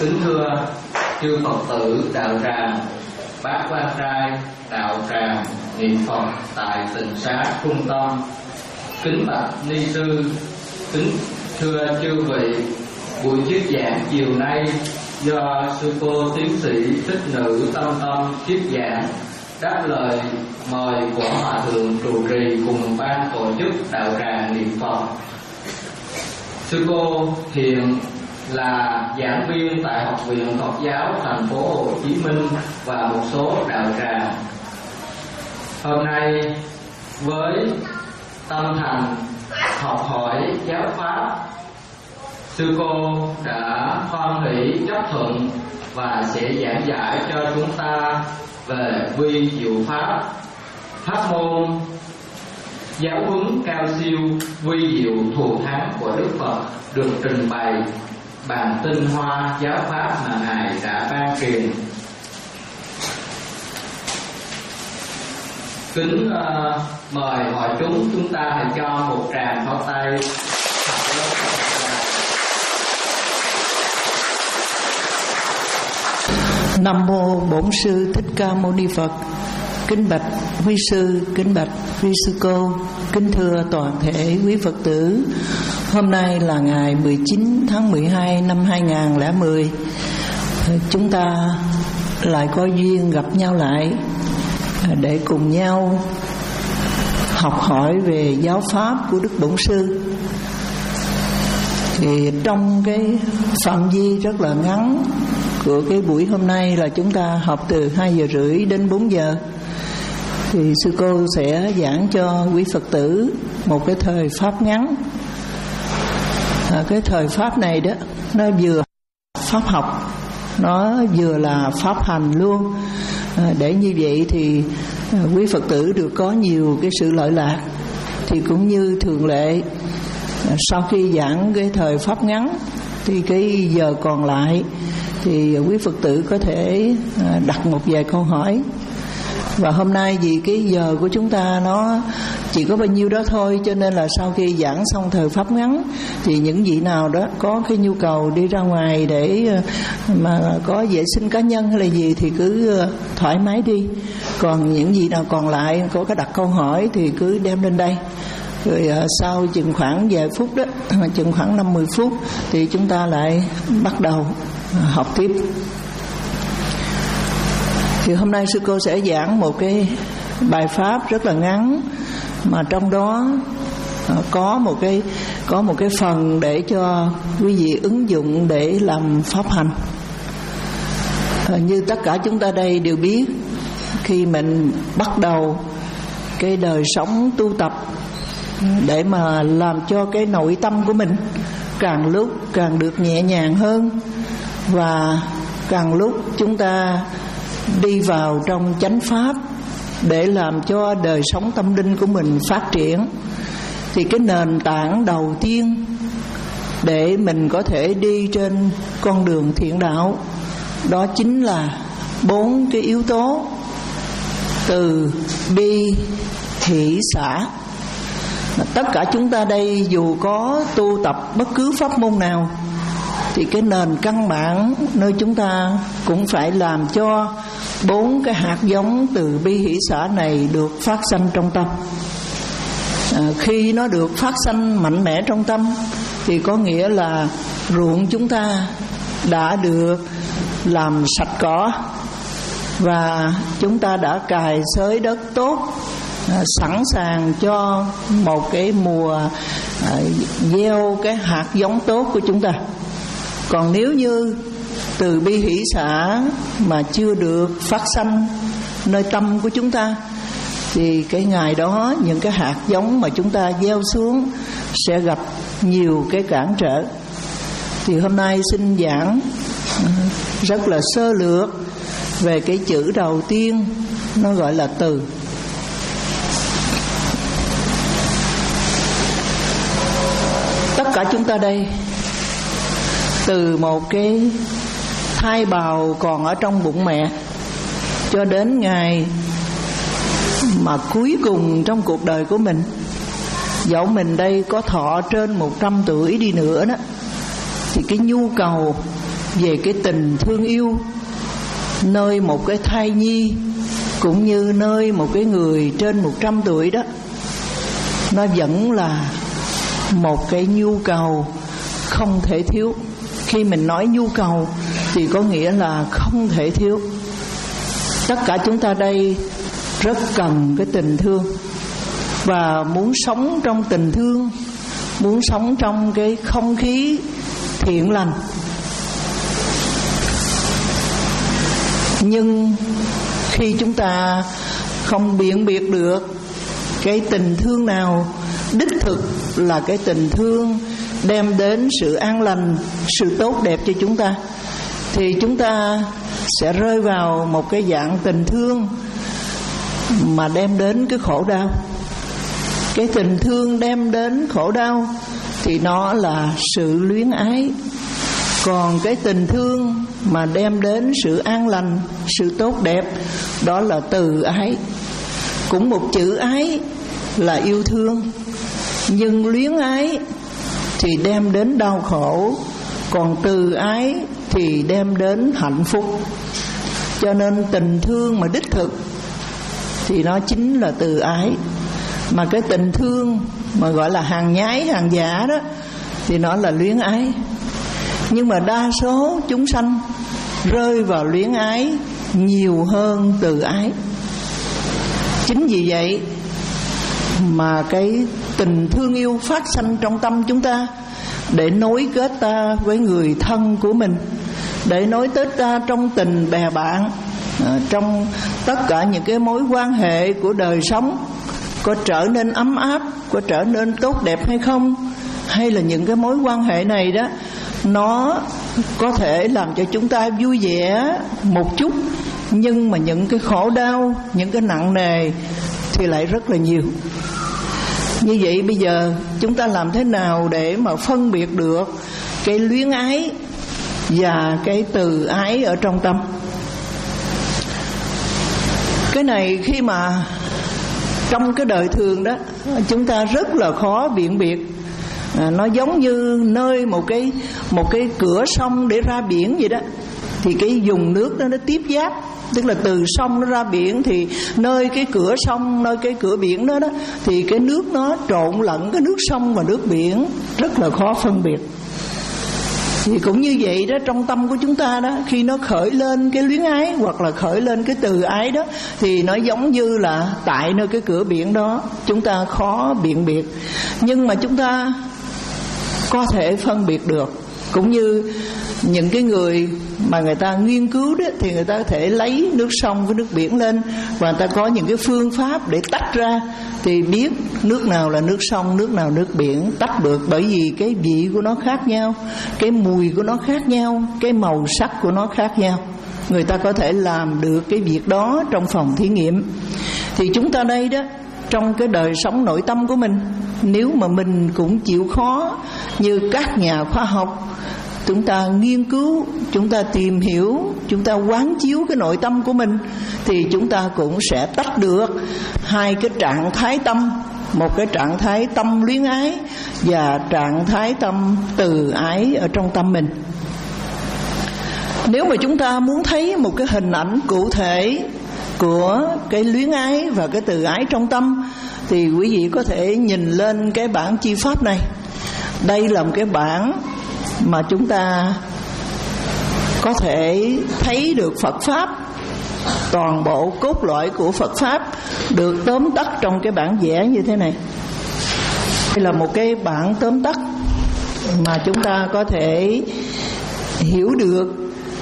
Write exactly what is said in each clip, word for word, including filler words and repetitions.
Kính thưa chư Phật tử đạo tràng, bác quan trai đạo tràng niệm Phật tại Tịnh Xá Trung Tâm. Kính bạch ni sư, kính thưa chư vị, buổi thuyết giảng chiều nay do sư cô tiến sĩ Thích Nữ Tâm Tâm thuyết giảng, đáp lời mời của Hòa thượng trụ trì cùng ban tổ chức đạo tràng niệm Phật. Sư cô hiện là giảng viên tại Học viện Phật giáo thành phố Hồ Chí Minh và một số đạo tràng. Hôm nay với tâm thành học hỏi giáo pháp, sư cô đã hoan hỷ chấp thuận và sẽ giảng giải cho chúng ta về vi diệu pháp, pháp môn giáo huấn cao siêu vi diệu thù thắng của Đức Phật được trình bày bằng tinh hoa giáo pháp mà Ngài đã ban truyền. Kính uh, mời mọi chúng chúng ta hãy cho một tràng pháo tay. Nam mô Bổn Sư Thích Ca Mâu Ni Phật. Kính bạch quý sư, kính bạch quý sư cô, kính thưa toàn thể quý Phật tử. Hôm nay là ngày mười chín tháng mười hai năm hai nghìn không trăm lẻ mười. Chúng ta lại có duyên gặp nhau lại để cùng nhau học hỏi về giáo pháp của Đức Bổn Sư. Thì trong cái phạm vi rất là ngắn của cái buổi hôm nay là chúng ta học từ hai giờ rưỡi đến bốn giờ, thì sư cô sẽ giảng cho quý Phật tử một cái thời pháp ngắn. À, cái thời pháp này đó, nó vừa pháp học, nó vừa là pháp hành luôn. À, để như vậy thì à, quý Phật tử được có nhiều cái sự lợi lạc. Thì cũng như thường lệ, à, sau khi giảng cái thời pháp ngắn thì cái giờ còn lại thì quý Phật tử có thể à, đặt một vài câu hỏi. Và hôm nay vì cái giờ của chúng ta nó chỉ có bao nhiêu đó thôi, cho nên là sau khi giảng xong thời pháp ngắn thì những vị nào đó có cái nhu cầu đi ra ngoài để mà có vệ sinh cá nhân hay là gì thì cứ thoải mái đi. Còn những vị nào còn lại có cái đặt câu hỏi thì cứ đem lên đây. Rồi sau chừng khoảng vài phút đó, chừng khoảng năm mươi phút thì chúng ta lại bắt đầu học tiếp. Thì hôm nay sư cô sẽ giảng một cái bài pháp rất là ngắn, mà trong đó có một cái có một cái phần để cho quý vị ứng dụng để làm pháp hành. À, như tất cả chúng ta đây đều biết, khi mình bắt đầu cái đời sống tu tập để mà làm cho cái nội tâm của mình càng lúc càng được nhẹ nhàng hơn, và càng lúc chúng ta đi vào trong chánh pháp để làm cho đời sống tâm linh của mình phát triển, thì cái nền tảng đầu tiên để mình có thể đi trên con đường thiện đạo đó chính là bốn cái yếu tố: từ bi hỷ xả. Tất cả chúng ta đây dù có tu tập bất cứ pháp môn nào thì cái nền căn bản nơi chúng ta cũng phải làm cho bốn cái hạt giống từ bi hỷ xả này được phát sanh trong tâm. À, khi nó được phát sanh mạnh mẽ trong tâm thì có nghĩa là ruộng chúng ta đã được làm sạch cỏ, và chúng ta đã cày xới đất tốt, à, sẵn sàng cho một cái mùa à, gieo cái hạt giống tốt của chúng ta. Còn nếu như từ bi hỷ xả mà chưa được phát sanh nơi tâm của chúng ta thì cái ngày đó những cái hạt giống mà chúng ta gieo xuống sẽ gặp nhiều cái cản trở. Thì hôm nay xin giảng rất là sơ lược về cái chữ đầu tiên, nó gọi là từ. Tất cả chúng ta đây, từ một cái thai bào còn ở trong bụng mẹ cho đến ngày mà cuối cùng trong cuộc đời của mình, dẫu mình đây có thọ trên một trăm tuổi đi nữa đó, thì cái nhu cầu về cái tình thương yêu nơi một cái thai nhi cũng như nơi một cái người trên một trăm tuổi đó, nó vẫn là một cái nhu cầu không thể thiếu. Khi mình nói nhu cầu thì có nghĩa là không thể thiếu. Tất cả chúng ta đây rất cần cái tình thương, và muốn sống trong tình thương, muốn sống trong cái không khí thiện lành. Nhưng khi chúng ta không biện biệt được cái tình thương nào đích thực là cái tình thương đem đến sự an lành, sự tốt đẹp cho chúng ta, thì chúng ta sẽ rơi vào một cái dạng tình thương mà đem đến cái khổ đau. Cái tình thương đem đến khổ đau thì nó là sự luyến ái. Còn cái tình thương mà đem đến sự an lành, sự tốt đẹp, đó là từ ái. Cũng một chữ ái là yêu thương, nhưng luyến ái thì đem đến đau khổ, còn từ ái thì đem đến hạnh phúc. Cho nên tình thương mà đích thực thì nó chính là từ ái. Mà cái tình thương mà gọi là hàng nhái, hàng giả đó thì nó là luyến ái. Nhưng mà đa số chúng sanh rơi vào luyến ái nhiều hơn từ ái. Chính vì vậy mà cái tình thương yêu phát sanh trong tâm chúng ta, để nối kết ta với người thân của mình, để nối kết ta trong tình bè bạn, à, trong tất cả những cái mối quan hệ của đời sống, có trở nên ấm áp, có trở nên tốt đẹp hay không, hay là những cái mối quan hệ này đó nó có thể làm cho chúng ta vui vẻ một chút, nhưng mà những cái khổ đau, những cái nặng nề thì lại rất là nhiều. Như vậy bây giờ chúng ta làm thế nào để mà phân biệt được cái luyến ái và cái từ ái ở trong tâm? Cái này khi mà trong cái đời thường đó chúng ta rất là khó biện biệt. à, Nó giống như nơi một cái một cái cửa sông để ra biển vậy đó. Thì cái vùng nước đó nó tiếp giáp, tức là từ sông nó ra biển, thì nơi cái cửa sông, nơi cái cửa biển đó đó thì cái nước nó trộn lẫn cái nước sông và nước biển, rất là khó phân biệt. Thì cũng như vậy đó, trong tâm của chúng ta đó, khi nó khởi lên cái luyến ái hoặc là khởi lên cái từ ái đó, thì nó giống như là tại nơi cái cửa biển đó chúng ta khó biện biệt. Nhưng mà chúng ta có thể phân biệt được. Cũng như những cái người mà người ta nghiên cứu đó, thì người ta có thể lấy nước sông với nước biển lên, và người ta có những cái phương pháp để tách ra, thì biết nước nào là nước sông, nước nào nước biển, tách được. Bởi vì cái vị của nó khác nhau, cái mùi của nó khác nhau, cái màu sắc của nó khác nhau. Người ta có thể làm được cái việc đó trong phòng thí nghiệm. Thì chúng ta đây đó, trong cái đời sống nội tâm của mình, nếu mà mình cũng chịu khó như các nhà khoa học, chúng ta nghiên cứu, chúng ta tìm hiểu, chúng ta quán chiếu cái nội tâm của mình, thì chúng ta cũng sẽ tách được hai cái trạng thái tâm. Một cái trạng thái tâm luyến ái và trạng thái tâm từ ái ở trong tâm mình. Nếu mà chúng ta muốn thấy một cái hình ảnh cụ thể của cái luyến ái và cái từ ái trong tâm, thì quý vị có thể nhìn lên cái bản chi pháp này. Đây là một cái bản mà chúng ta có thể thấy được Phật Pháp, toàn bộ cốt lõi của Phật Pháp được tóm tắt trong cái bản vẽ như thế này. Đây là một cái bản tóm tắt mà chúng ta có thể hiểu được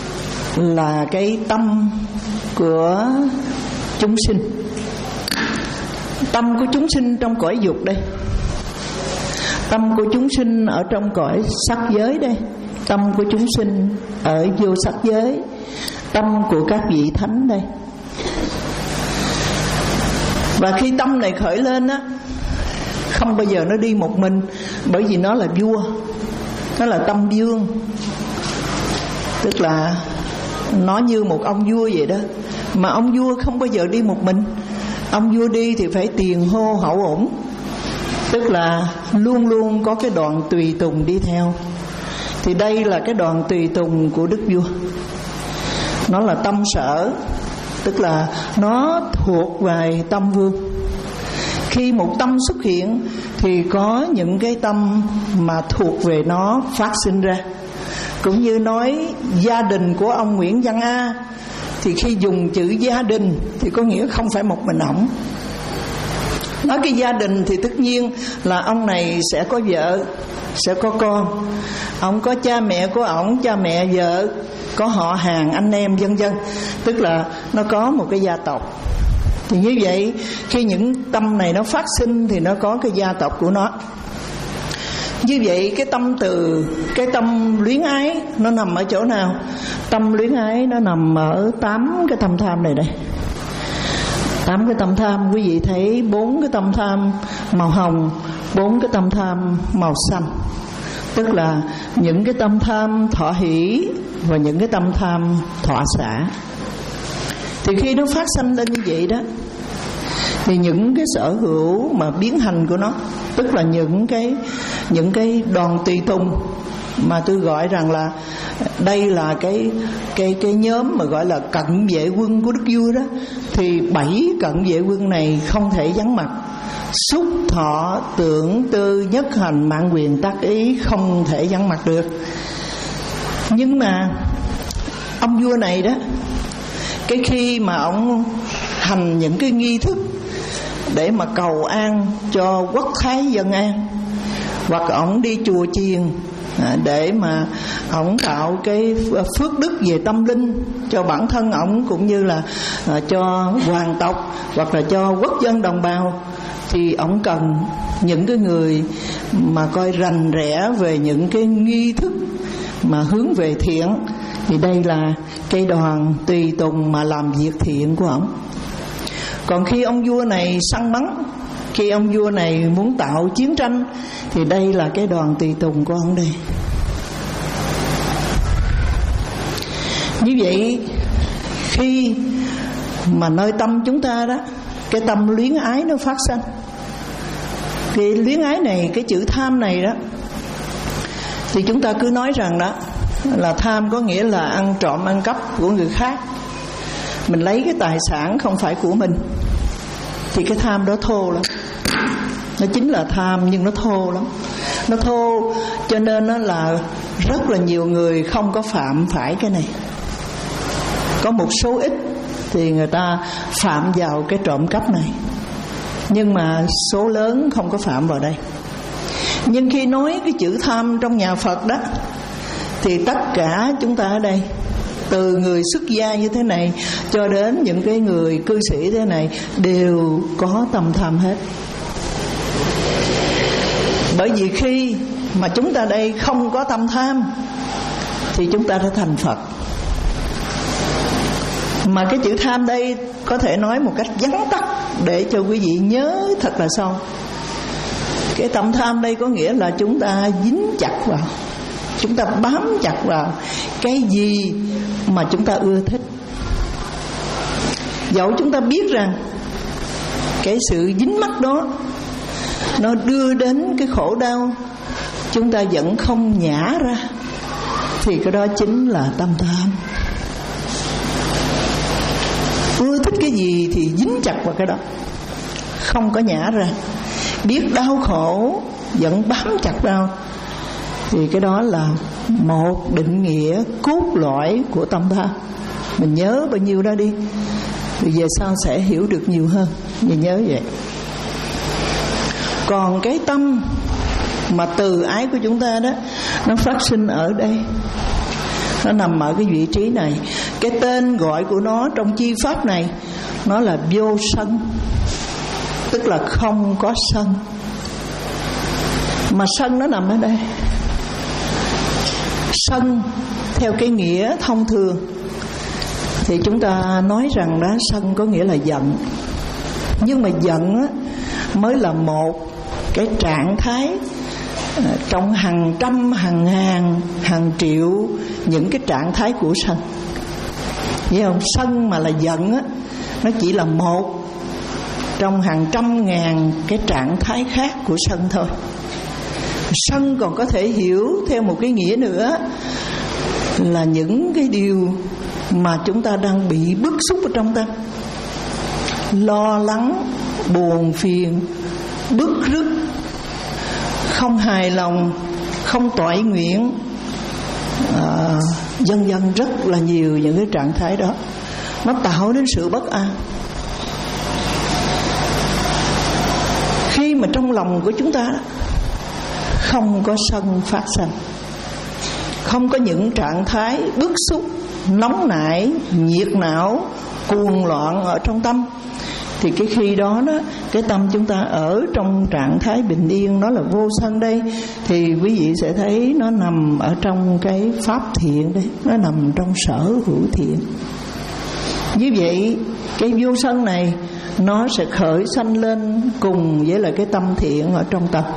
là cái tâm của chúng sinh. Tâm của chúng sinh trong cõi dục đây, tâm của chúng sinh ở trong cõi sắc giới đây, tâm của chúng sinh ở vô sắc giới, tâm của các vị thánh đây. Và khi tâm này khởi lên á, không bao giờ nó đi một mình, bởi vì nó là vua, nó là tâm vương. Tức là nó như một ông vua vậy đó. Mà ông vua không bao giờ đi một mình. Ông vua đi thì phải tiền hô hậu ủng, tức là luôn luôn có cái đoàn tùy tùng đi theo. Thì đây là cái đoàn tùy tùng của đức vua. Nó là tâm sở, tức là nó thuộc về tâm vương. Khi một tâm xuất hiện thì có những cái tâm mà thuộc về nó phát sinh ra. Cũng như nói gia đình của ông Nguyễn Văn A, thì khi dùng chữ gia đình thì có nghĩa không phải một mình ổng. Nói cái gia đình thì tất nhiên là ông này sẽ có vợ, sẽ có con. Ông có cha mẹ của ổng, cha mẹ vợ, có họ hàng, anh em vân vân. Tức là nó có một cái gia tộc. Thì như vậy khi những tâm này nó phát sinh thì nó có cái gia tộc của nó. Như vậy cái tâm từ, cái tâm luyến ái nó nằm ở chỗ nào? Tâm luyến ái nó nằm ở tám cái tâm tham này đây. Tám cái tâm tham, quý vị thấy bốn cái tâm tham màu hồng, bốn cái tâm tham màu xanh. Tức là những cái tâm tham thọ hỷ và những cái tâm tham thọ xả. Thì khi nó phát sanh lên như vậy đó, thì những cái sở hữu mà biến hành của nó, tức là những cái những cái đoàn tùy tùng mà tôi gọi rằng là đây là cái cái cái nhóm mà gọi là cận vệ quân của đức vua đó, thì bảy cận vệ quân này không thể vắng mặt. Xúc thọ tưởng tư nhất hành mạng quyền tác ý không thể vắng mặt được. Nhưng mà ông vua này đó, cái khi mà ông hành những cái nghi thức để mà cầu an cho quốc thái dân an, hoặc ổng đi chùa chiền để mà ổng tạo cái phước đức về tâm linh cho bản thân ổng cũng như là cho hoàng tộc hoặc là cho quốc dân đồng bào, thì ổng cần những cái người mà coi rành rẽ về những cái nghi thức mà hướng về thiện. Thì đây là cái đoàn tùy tùng mà làm việc thiện của ổng. Còn khi ông vua này săn bắn, khi ông vua này muốn tạo chiến tranh, thì đây là cái đoàn tùy tùng của ông đây. Như vậy khi mà nơi tâm chúng ta đó, cái tâm luyến ái nó phát sanh. Cái luyến ái này, cái chữ tham này đó, thì chúng ta cứ nói rằng đó là tham có nghĩa là ăn trộm ăn cắp của người khác. Mình lấy cái tài sản không phải của mình, thì cái tham đó thô lắm. Nó chính là tham nhưng nó thô lắm. Nó thô cho nên nó là rất là nhiều người không có phạm phải cái này. Có một số ít thì người ta phạm vào cái trộm cắp này, nhưng mà số lớn không có phạm vào đây. Nhưng khi nói cái chữ tham trong nhà Phật đó, thì tất cả chúng ta ở đây, từ người xuất gia như thế này cho đến những cái người cư sĩ thế này, đều có tâm tham hết. Bởi vì khi mà chúng ta đây không có tâm tham thì chúng ta đã thành Phật. Mà cái chữ tham đây có thể nói một cách vắn tắt để cho quý vị nhớ thật là sâu. Cái tâm tham đây có nghĩa là chúng ta dính chặt vào, chúng ta bám chặt vào cái gì mà chúng ta ưa thích. Dẫu chúng ta biết rằng cái sự dính mắc đó nó đưa đến cái khổ đau, chúng ta vẫn không nhả ra, thì cái đó chính là tâm tham. Ưa thích cái gì thì dính chặt vào cái đó, không có nhả ra. Biết đau khổ vẫn bám chặt vào, thì cái đó là một định nghĩa cốt lõi của tâm tham. Mình nhớ bao nhiêu đó đi, thì về sau sẽ hiểu được nhiều hơn. Mình nhớ vậy. Còn cái tâm mà từ ái của chúng ta đó, nó phát sinh ở đây, nó nằm ở cái vị trí này. Cái tên gọi của nó trong chi pháp này, nó là vô sân, tức là không có sân. Mà sân nó nằm ở đây. Sân theo cái nghĩa thông thường thì chúng ta nói rằng đó, sân có nghĩa là giận. Nhưng mà giận á, mới là một cái trạng thái trong hàng trăm, hàng ngàn, hàng triệu những cái trạng thái của sân. Hiểu không? Sân mà là giận á, nó chỉ là một trong hàng trăm ngàn cái trạng thái khác của sân thôi. Sân còn có thể hiểu theo một cái nghĩa nữa là những cái điều mà chúng ta đang bị bức xúc ở trong tâm, lo lắng, buồn phiền, bức rứt, không hài lòng, không toại nguyện, à, vân vân, rất là nhiều những cái trạng thái đó. Nó tạo đến sự bất an. Khi mà trong lòng của chúng ta không có sân phát sanh, không có những trạng thái bức xúc, nóng nảy, nhiệt não, cuồng loạn ở trong tâm, thì cái khi đó đó cái tâm chúng ta ở trong trạng thái bình yên, nó là vô sân đây, thì quý vị sẽ thấy nó nằm ở trong cái pháp thiện đấy, nó nằm trong sở hữu thiện. Như vậy cái vô sân này nó sẽ khởi sanh lên cùng với là cái tâm thiện ở trong tâm.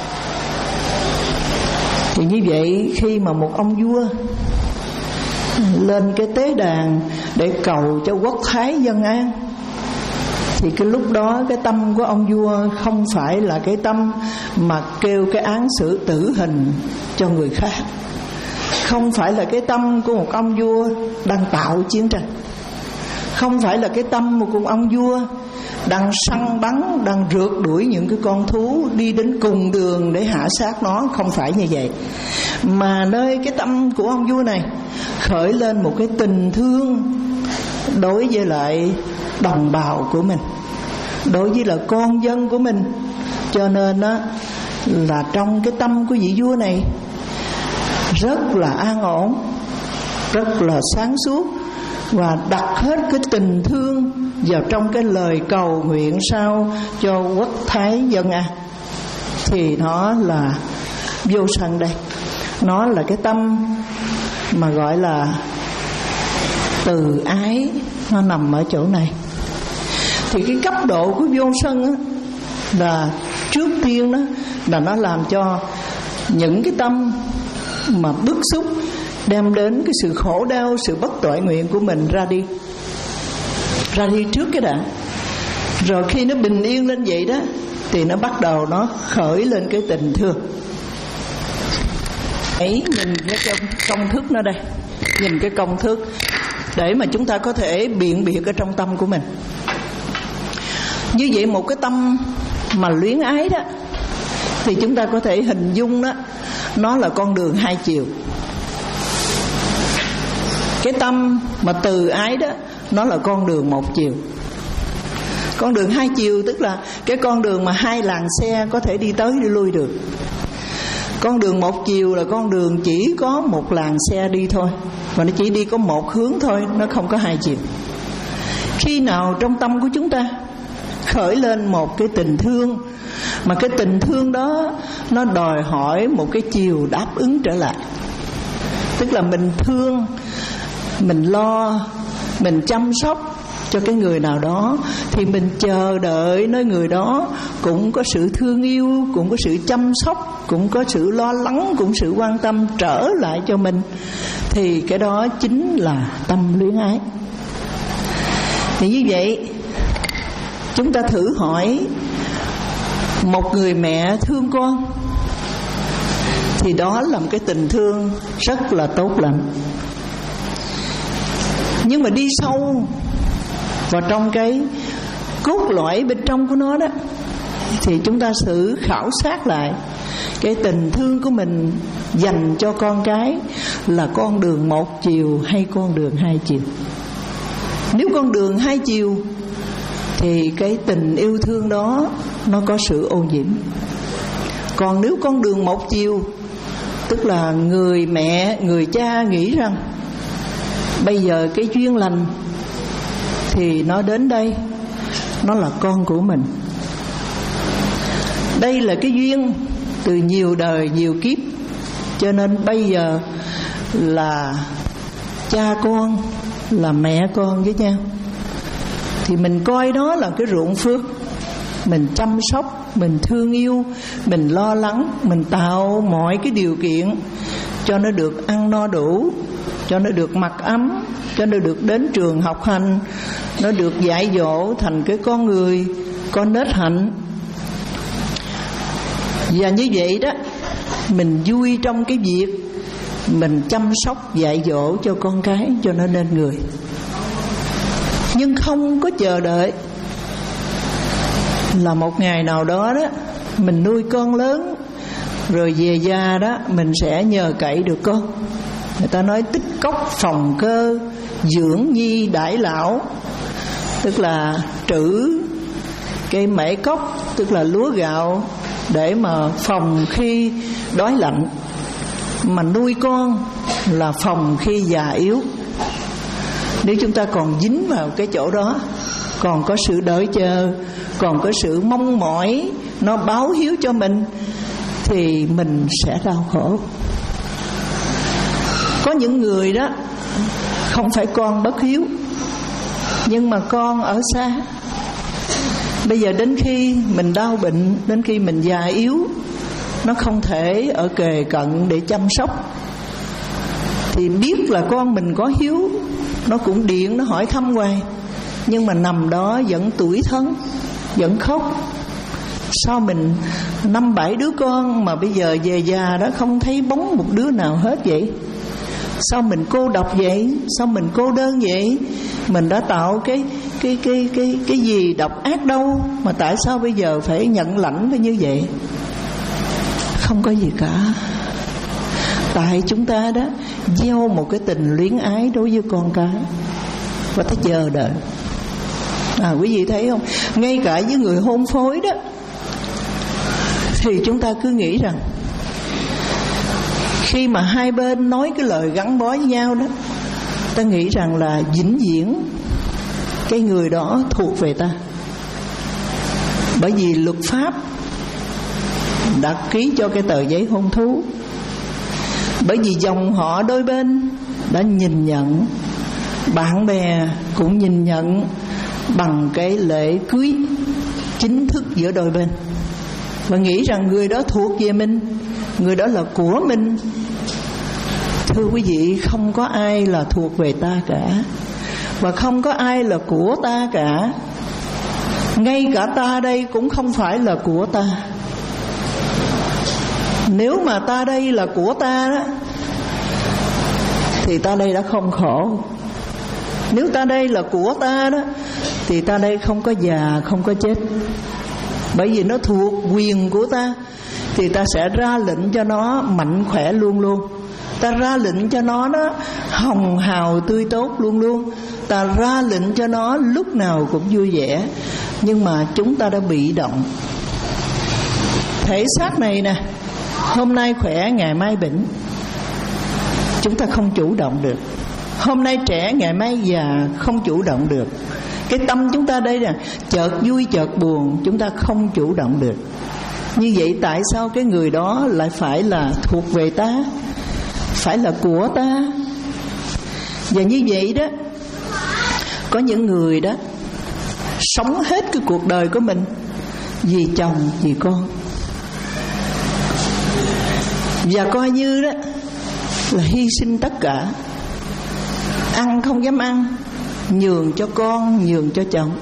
Thì như vậy khi mà một ông vua lên cái tế đàn để cầu cho quốc thái dân an, thì cái lúc đó cái tâm của ông vua không phải là cái tâm mà kêu cái án xử tử hình cho người khác, không phải là cái tâm của một ông vua đang tạo chiến tranh, không phải là cái tâm của một ông vua đang săn bắn, đang rượt đuổi những cái con thú đi đến cùng đường để hạ sát nó. Không phải như vậy, mà nơi cái tâm của ông vua này khởi lên một cái tình thương đối với lại đồng bào của mình, đối với là con dân của mình. Cho nên á, là trong cái tâm của vị vua này rất là an ổn, rất là sáng suốt, và đặt hết cái tình thương vào trong cái lời cầu nguyện sao cho quốc thái dân an. Thì nó là vô sân đây. Nó là cái tâm mà gọi là từ ái, nó nằm ở chỗ này. Thì cái cấp độ của vô sân á, là trước tiên đó là nó làm cho những cái tâm mà bức xúc, đem đến cái sự khổ đau, sự bất toại nguyện của mình ra đi, ra đi trước cái đã. Rồi khi nó bình yên lên vậy đó, thì nó bắt đầu nó khởi lên cái tình thương. Hãy nhìn cái công thức nó đây, nhìn cái công thức để mà chúng ta có thể biện biệt ở trong tâm của mình. Như vậy một cái tâm mà luyến ái đó, thì chúng ta có thể hình dung đó, nó là con đường hai chiều. Cái tâm mà từ ái đó, nó là con đường một chiều. Con đường hai chiều tức là cái con đường mà hai làn xe có thể đi tới đi lui được. Con đường một chiều là con đường chỉ có một làn xe đi thôi, và nó chỉ đi có một hướng thôi, nó không có hai chiều. Khi nào trong tâm của chúng ta khởi lên một cái tình thương, mà cái tình thương đó nó đòi hỏi một cái chiều đáp ứng trở lại, tức là mình thương, mình lo, mình chăm sóc cho cái người nào đó, thì mình chờ đợi nơi người đó cũng có sự thương yêu, cũng có sự chăm sóc, cũng có sự lo lắng, cũng sự quan tâm trở lại cho mình. Thì cái đó chính là tâm luyến ái. Thì như vậy chúng ta thử hỏi một người mẹ thương con, thì đó là một cái tình thương rất là tốt lành. Nhưng mà đi sâu vào trong cái cốt lõi bên trong của nó đó, thì chúng ta thử khảo sát lại cái tình thương của mình dành cho con cái là con đường một chiều hay con đường hai chiều. Nếu con đường hai chiều thì cái tình yêu thương đó nó có sự ô nhiễm. Còn nếu con đường một chiều, tức là người mẹ, người cha nghĩ rằng bây giờ cái duyên lành thì nó đến đây, nó là con của mình. Đây là cái duyên từ nhiều đời nhiều kiếp, cho nên bây giờ là cha con, là mẹ con với nhau, thì mình coi đó là cái ruộng phước. Mình chăm sóc, mình thương yêu, mình lo lắng, mình tạo mọi cái điều kiện cho nó được ăn no đủ, cho nó được mặc ấm, cho nó được đến trường học hành, nó được dạy dỗ thành cái con người có nết hạnh. Và như vậy đó mình vui trong cái việc mình chăm sóc dạy dỗ cho con cái cho nó nên người, nhưng không có chờ đợi là một ngày nào đó đó mình nuôi con lớn rồi về già đó mình sẽ nhờ cậy được con. Người ta nói tích cốc phòng cơ, dưỡng nhi đãi lão, tức là trữ cây mễ cốc, tức là lúa gạo để mà phòng khi đói lạnh, mà nuôi con là phòng khi già yếu. Nếu chúng ta còn dính vào cái chỗ đó, còn có sự đợi chờ, còn có sự mong mỏi nó báo hiếu cho mình, thì mình sẽ đau khổ. Có những người đó không phải con bất hiếu, nhưng mà con ở xa. Bây giờ đến khi mình đau bệnh, đến khi mình già yếu, nó không thể ở kề cận để chăm sóc, thì biết là con mình có hiếu, nó cũng điện, nó hỏi thăm hoài, nhưng mà nằm đó vẫn tủi thân, vẫn khóc. Sao mình năm bảy đứa con mà bây giờ về già đó không thấy bóng một đứa nào hết vậy? Sao mình cô độc vậy? Sao mình cô đơn vậy? Mình đã tạo cái cái cái cái cái gì độc ác đâu mà tại sao bây giờ phải nhận lãnh với như vậy? Không có gì cả. Tại chúng ta đó gieo một cái tình luyến ái đối với con cái và ta chờ đợi. À, quý vị thấy không? Ngay cả với người hôn phối đó, thì chúng ta cứ nghĩ rằng khi mà hai bên nói cái lời gắn bó với nhau đó, ta nghĩ rằng là vĩnh viễn cái người đó thuộc về ta, bởi vì luật pháp đã ký cho cái tờ giấy hôn thú, bởi vì dòng họ đôi bên đã nhìn nhận, bạn bè cũng nhìn nhận bằng cái lễ cưới chính thức giữa đôi bên, và nghĩ rằng người đó thuộc về mình, người đó là của mình. Thưa quý vị, không có ai là thuộc về ta cả, và không có ai là của ta cả. Ngay cả ta đây cũng không phải là của ta. Nếu mà ta đây là của ta đó, thì ta đây đã không khổ. Nếu ta đây là của ta đó, thì ta đây không có già, không có chết. Bởi vì nó thuộc quyền của ta, thì ta sẽ ra lệnh cho nó mạnh khỏe luôn luôn. Ta ra lệnh cho nó nó hồng hào tươi tốt luôn luôn. Ta ra lệnh cho nó lúc nào cũng vui vẻ. Nhưng mà chúng ta đã bị động. Thể xác này nè, hôm nay khỏe, ngày mai bệnh. Chúng ta không chủ động được. Hôm nay trẻ, ngày mai già, không chủ động được. Cái tâm chúng ta đây nè, chợt vui chợt buồn, chúng ta không chủ động được. Như vậy tại sao cái người đó lại phải là thuộc về ta, phải là của ta? Và như vậy đó, có những người đó sống hết cái cuộc đời của mình vì chồng, vì con, và coi như đó là hy sinh tất cả. Ăn không dám ăn, nhường cho con, nhường cho chồng.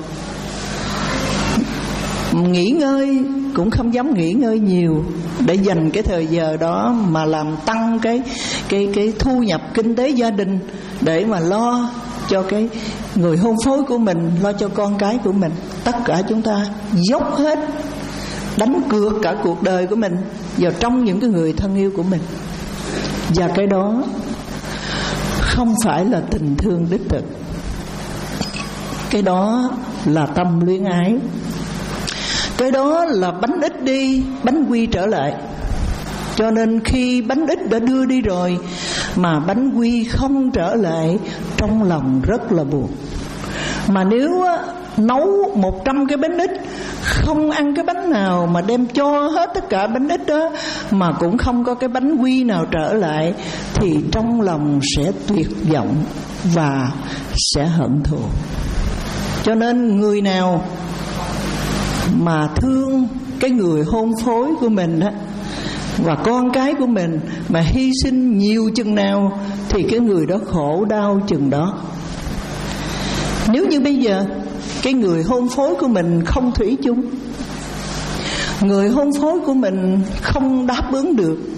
Nghỉ ngơi cũng không dám nghỉ ngơi nhiều, để dành cái thời giờ đó mà làm tăng cái cái cái thu nhập kinh tế gia đình, để mà lo cho cái người hôn phối của mình, lo cho con cái của mình. Tất cả chúng ta dốc hết, đánh cược cả cuộc đời của mình vào trong những cái người thân yêu của mình. Và cái đó không phải là tình thương đích thực. Cái đó là tâm luyến ái. Cái đó là bánh ít đi, bánh quy trở lại. Cho nên khi bánh ít đã đưa đi rồi mà bánh quy không trở lại, trong lòng rất là buồn. Mà nếu nấu một trăm cái bánh ít, không ăn cái bánh nào, mà đem cho hết tất cả bánh ít đó mà cũng không có cái bánh quy nào trở lại, thì trong lòng sẽ tuyệt vọng và sẽ hận thù. Cho nên người nào mà thương cái người hôn phối của mình á, và con cái của mình, mà hy sinh nhiều chừng nào, thì cái người đó khổ đau chừng đó. Nếu như bây giờ cái người hôn phối của mình không thủy chung, người hôn phối của mình không đáp ứng được,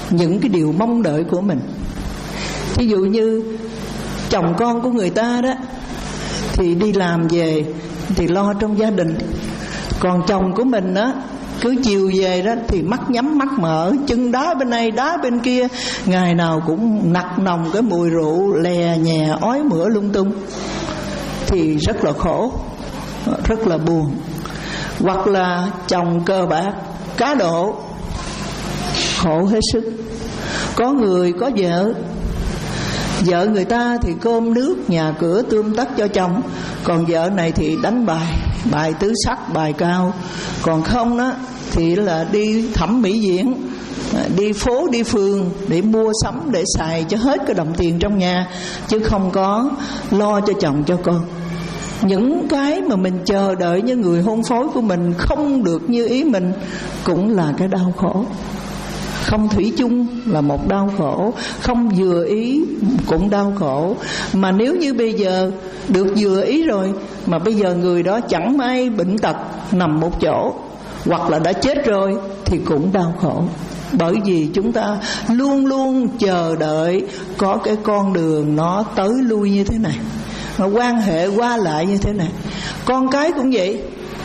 những cái điều mong đợi của mình. Ví dụ như chồng con của người ta đó thì đi làm về thì lo trong gia đình, còn chồng của mình đó cứ chiều về đó thì mắt nhắm mắt mở, chân đá bên này đá bên kia, ngày nào cũng nặc nồng cái mùi rượu, lè nhè ói mửa lung tung, thì rất là khổ, rất là buồn. Hoặc là chồng cờ bạc cá độ, khổ hết sức. Có người có vợ, vợ người ta thì cơm nước nhà cửa tươm tất cho chồng, còn vợ này thì đánh bài, bài tứ sắc, bài cao. Còn không đó thì là đi thẩm mỹ viện, đi phố đi phường để mua sắm, để xài cho hết cái đồng tiền trong nhà, chứ không có lo cho chồng cho con. Những cái mà mình chờ đợi như người hôn phối của mình không được như ý mình cũng là cái đau khổ. Không thủy chung là một đau khổ, không vừa ý cũng đau khổ. Mà nếu như bây giờ được vừa ý rồi mà bây giờ người đó chẳng may bệnh tật nằm một chỗ, hoặc là đã chết rồi, thì cũng đau khổ. Bởi vì chúng ta luôn luôn chờ đợi có cái con đường nó tới lui như thế này, nó quan hệ qua lại như thế này. Con cái cũng vậy,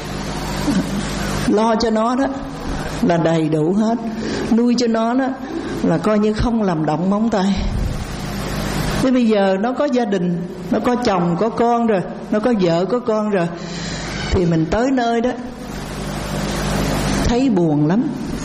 lo cho nó đó là đầy đủ hết, nuôi cho nó đó là coi như không làm động móng tay. Thế bây giờ nó có gia đình, nó có chồng có con rồi, nó có vợ có con rồi, thì mình tới nơi đó thấy buồn lắm.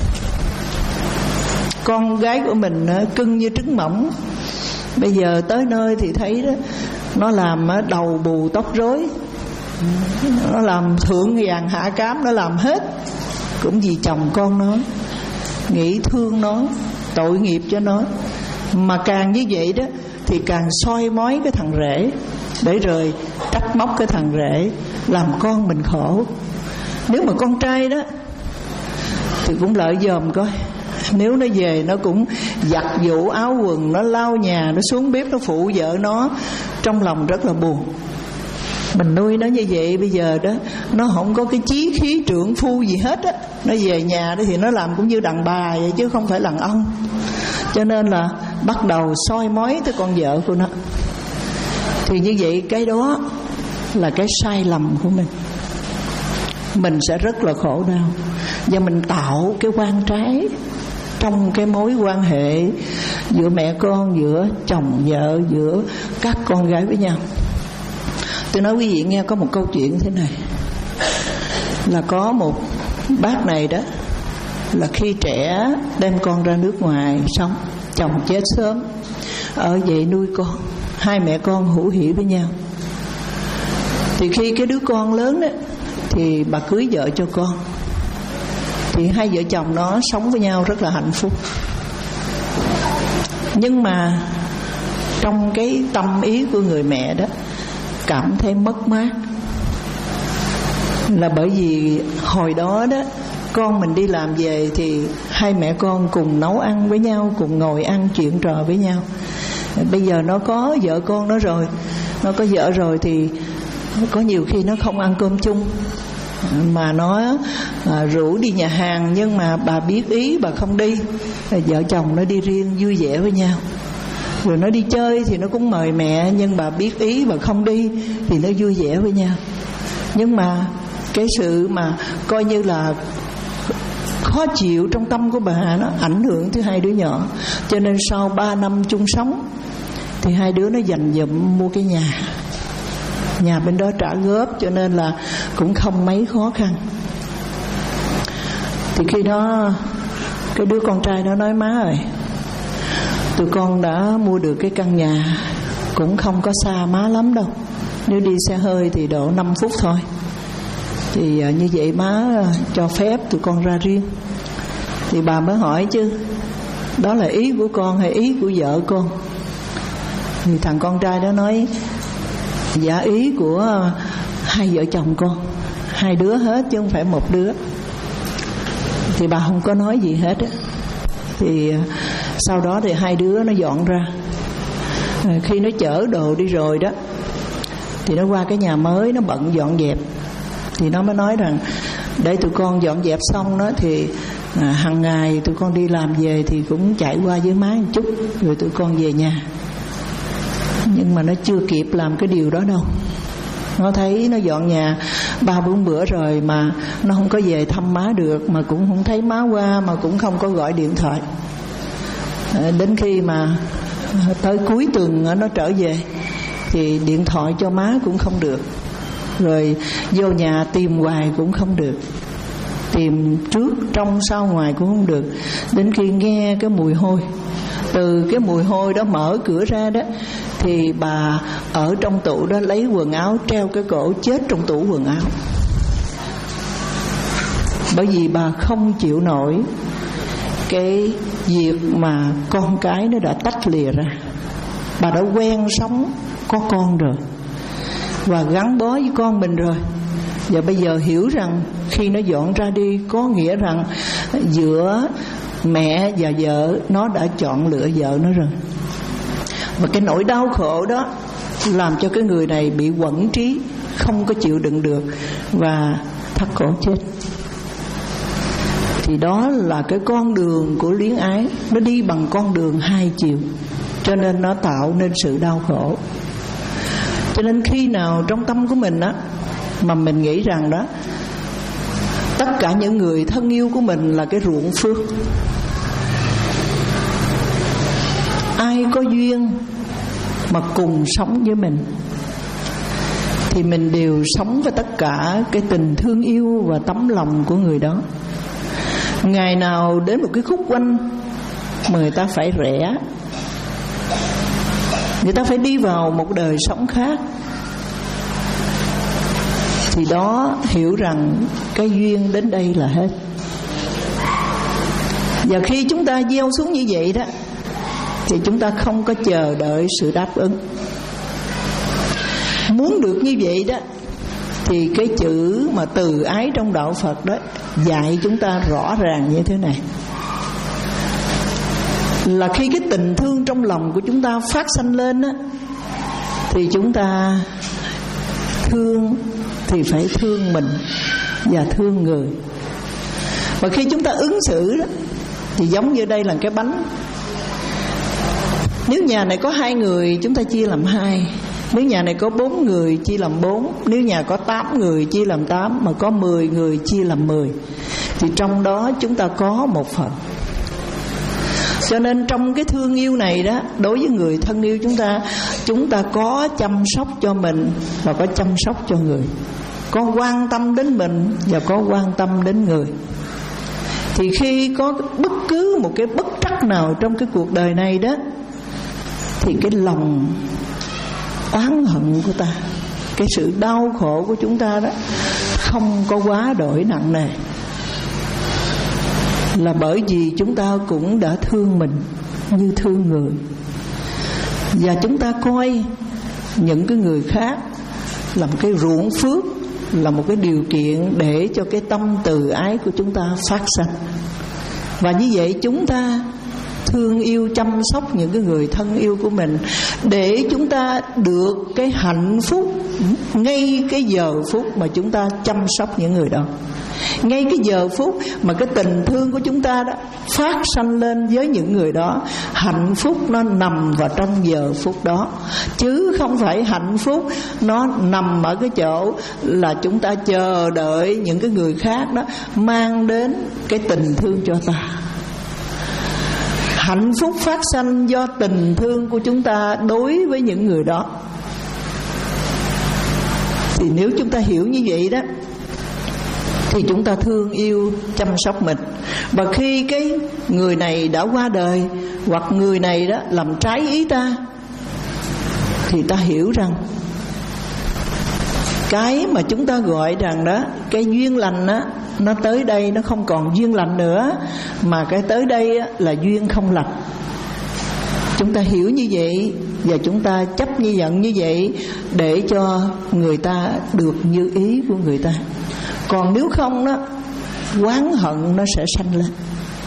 Con gái của mình cưng như trứng mỏng, bây giờ tới nơi thì thấy đó, nó làm đầu bù tóc rối, nó làm thượng vàng hạ cám, nó làm hết, cũng vì chồng con nó, nghĩ thương nó, tội nghiệp cho nó. Mà càng như vậy đó thì càng soi mói cái thằng rể, để rồi trách móc cái thằng rể, làm con mình khổ. Nếu mà con trai đó thì cũng lợi dòm coi, nếu nó về nó cũng giặt giũ áo quần, nó lau nhà, nó xuống bếp nó phụ vợ nó, trong lòng rất là buồn. Mình nuôi nó như vậy, bây giờ đó nó không có cái chí khí trượng phu gì hết á, nó về nhà đó thì nó làm cũng như đàn bà vậy chứ không phải đàn ông. Cho nên là bắt đầu soi mói tới con vợ của nó. Thì như vậy cái đó là cái sai lầm của mình, mình sẽ rất là khổ đau. Và mình tạo cái quan trái trong cái mối quan hệ giữa mẹ con, giữa chồng vợ, giữa các con gái với nhau. Tôi nói quý vị nghe có một câu chuyện thế này, là có một bác này đó, là khi trẻ đem con ra nước ngoài sống, chồng chết sớm, ở vậy nuôi con, hai mẹ con hữu hỉ với nhau. Thì khi cái đứa con lớn đó thì bà cưới vợ cho con, thì hai vợ chồng nó sống với nhau rất là hạnh phúc. Nhưng mà trong cái tâm ý của người mẹ đó cảm thấy mất mát, là bởi vì hồi đó đó con mình đi làm về thì hai mẹ con cùng nấu ăn với nhau, cùng ngồi ăn chuyện trò với nhau. Bây giờ nó có vợ con nó rồi, nó có vợ rồi thì có nhiều khi nó không ăn cơm chung, mà nó à, rủ đi nhà hàng, nhưng mà bà biết ý bà không đi, vợ chồng nó đi riêng vui vẻ với nhau. Rồi nó đi chơi thì nó cũng mời mẹ, nhưng bà biết ý bà không đi thì nó vui vẻ với nhau. Nhưng mà cái sự mà coi như là khó chịu trong tâm của bà, nó ảnh hưởng tới hai đứa nhỏ. Cho nên sau ba năm chung sống thì hai đứa nó dành dụm mua cái nhà, nhà bên đó trả góp, cho nên là cũng không mấy khó khăn. Thì khi đó cái đứa con trai nó nói: má ơi, tụi con đã mua được cái căn nhà, cũng không có xa má lắm đâu, nếu đi xe hơi thì độ năm phút thôi. Thì như vậy má cho phép tụi con ra riêng. Thì bà mới hỏi chứ đó là ý của con hay ý của vợ con? Thì thằng con trai đó nói: dạ ý của hai vợ chồng con, hai đứa hết chứ không phải một đứa. Thì bà không có nói gì hết á. Thì sau đó thì hai đứa nó dọn ra. Khi nó chở đồ đi rồi đó thì nó qua cái nhà mới, nó bận dọn dẹp. Thì nó mới nói rằng để tụi con dọn dẹp xong đó thì à, hàng ngày tụi con đi làm về thì cũng chạy qua với má một chút rồi tụi con về nhà. Nhưng mà nó chưa kịp làm cái điều đó đâu. Nó thấy nó dọn nhà ba bốn bữa rồi mà nó không có về thăm má được, mà cũng không thấy má qua, mà cũng không có gọi điện thoại. à, Đến khi mà tới cuối tuần nó trở về thì điện thoại cho má cũng không được, rồi vô nhà tìm hoài cũng không được, tìm trước trong sau ngoài cũng không được. Đến khi nghe cái mùi hôi, từ cái mùi hôi đó mở cửa ra đó, thì bà ở trong tủ đó lấy quần áo treo cái cổ chết trong tủ quần áo. Bởi vì bà không chịu nổi cái việc mà con cái nó đã tách lìa ra. Bà đã quen sống có con rồi và gắn bó với con mình rồi, và bây giờ hiểu rằng khi nó dọn ra đi có nghĩa rằng giữa mẹ và vợ nó đã chọn lựa vợ nó rồi. Và cái nỗi đau khổ đó làm cho cái người này bị quẫn trí, không có chịu đựng được và thắt cổ chết. Thì đó là cái con đường của luyến ái, nó đi bằng con đường hai chiều, cho nên nó tạo nên sự đau khổ. Cho nên khi nào trong tâm của mình á mà mình nghĩ rằng đó, tất cả những người thân yêu của mình là cái ruộng phước, ai có duyên mà cùng sống với mình thì mình đều sống với tất cả cái tình thương yêu và tấm lòng của người đó. Ngày nào đến một cái khúc quanh mà người ta phải rẽ, người ta phải đi vào một đời sống khác, thì đó hiểu rằng cái duyên đến đây là hết. Và khi chúng ta gieo xuống như vậy đó, thì chúng ta không có chờ đợi sự đáp ứng. Muốn được như vậy đó, thì cái chữ mà từ ái trong đạo Phật đó dạy chúng ta rõ ràng như thế này, là khi cái tình thương trong lòng của chúng ta phát sanh lên á, thì chúng ta thương thì phải thương mình và thương người. Và khi chúng ta ứng xử đó, thì giống như đây là cái bánh. Nếu nhà này có hai người, chúng ta chia làm hai. Nếu nhà này có bốn người, chia làm bốn. Nếu nhà có tám người, chia làm tám. Mà có mười người, chia làm mười. Thì trong đó chúng ta có một phần. Cho nên trong cái thương yêu này đó, đối với người thân yêu chúng ta, chúng ta có chăm sóc cho mình và có chăm sóc cho người, có quan tâm đến mình và có quan tâm đến người. Thì khi có bất cứ một cái bất trắc nào trong cái cuộc đời này đó, thì cái lòng oán hận của ta, cái sự đau khổ của chúng ta đó không có quá đổi nặng nề, là bởi vì chúng ta cũng đã thương mình như thương người. Và chúng ta coi những cái người khác là một cái ruộng phước, là một cái điều kiện để cho cái tâm từ ái của chúng ta phát sanh. Và như vậy chúng ta thương yêu chăm sóc những cái người thân yêu của mình, để chúng ta được cái hạnh phúc ngay cái giờ phút mà chúng ta chăm sóc những người đó. Ngay cái giờ phút mà cái tình thương của chúng ta đó phát sanh lên với những người đó, hạnh phúc nó nằm vào trong giờ phút đó, chứ không phải hạnh phúc nó nằm ở cái chỗ là chúng ta chờ đợi những cái người khác đó mang đến cái tình thương cho ta. Hạnh phúc phát sanh do tình thương của chúng ta đối với những người đó. Thì nếu chúng ta hiểu như vậy đó, thì chúng ta thương yêu chăm sóc mình. Và khi cái người này đã qua đời, hoặc người này đó làm trái ý ta, thì ta hiểu rằng cái mà chúng ta gọi rằng đó, cái duyên lành á, nó tới đây nó không còn duyên lành nữa, mà cái tới đây á, là duyên không lành. Chúng ta hiểu như vậy và chúng ta chấp như nhận như vậy để cho người ta được như ý của người ta. Còn nếu không đó, oán hận nó sẽ sanh lên.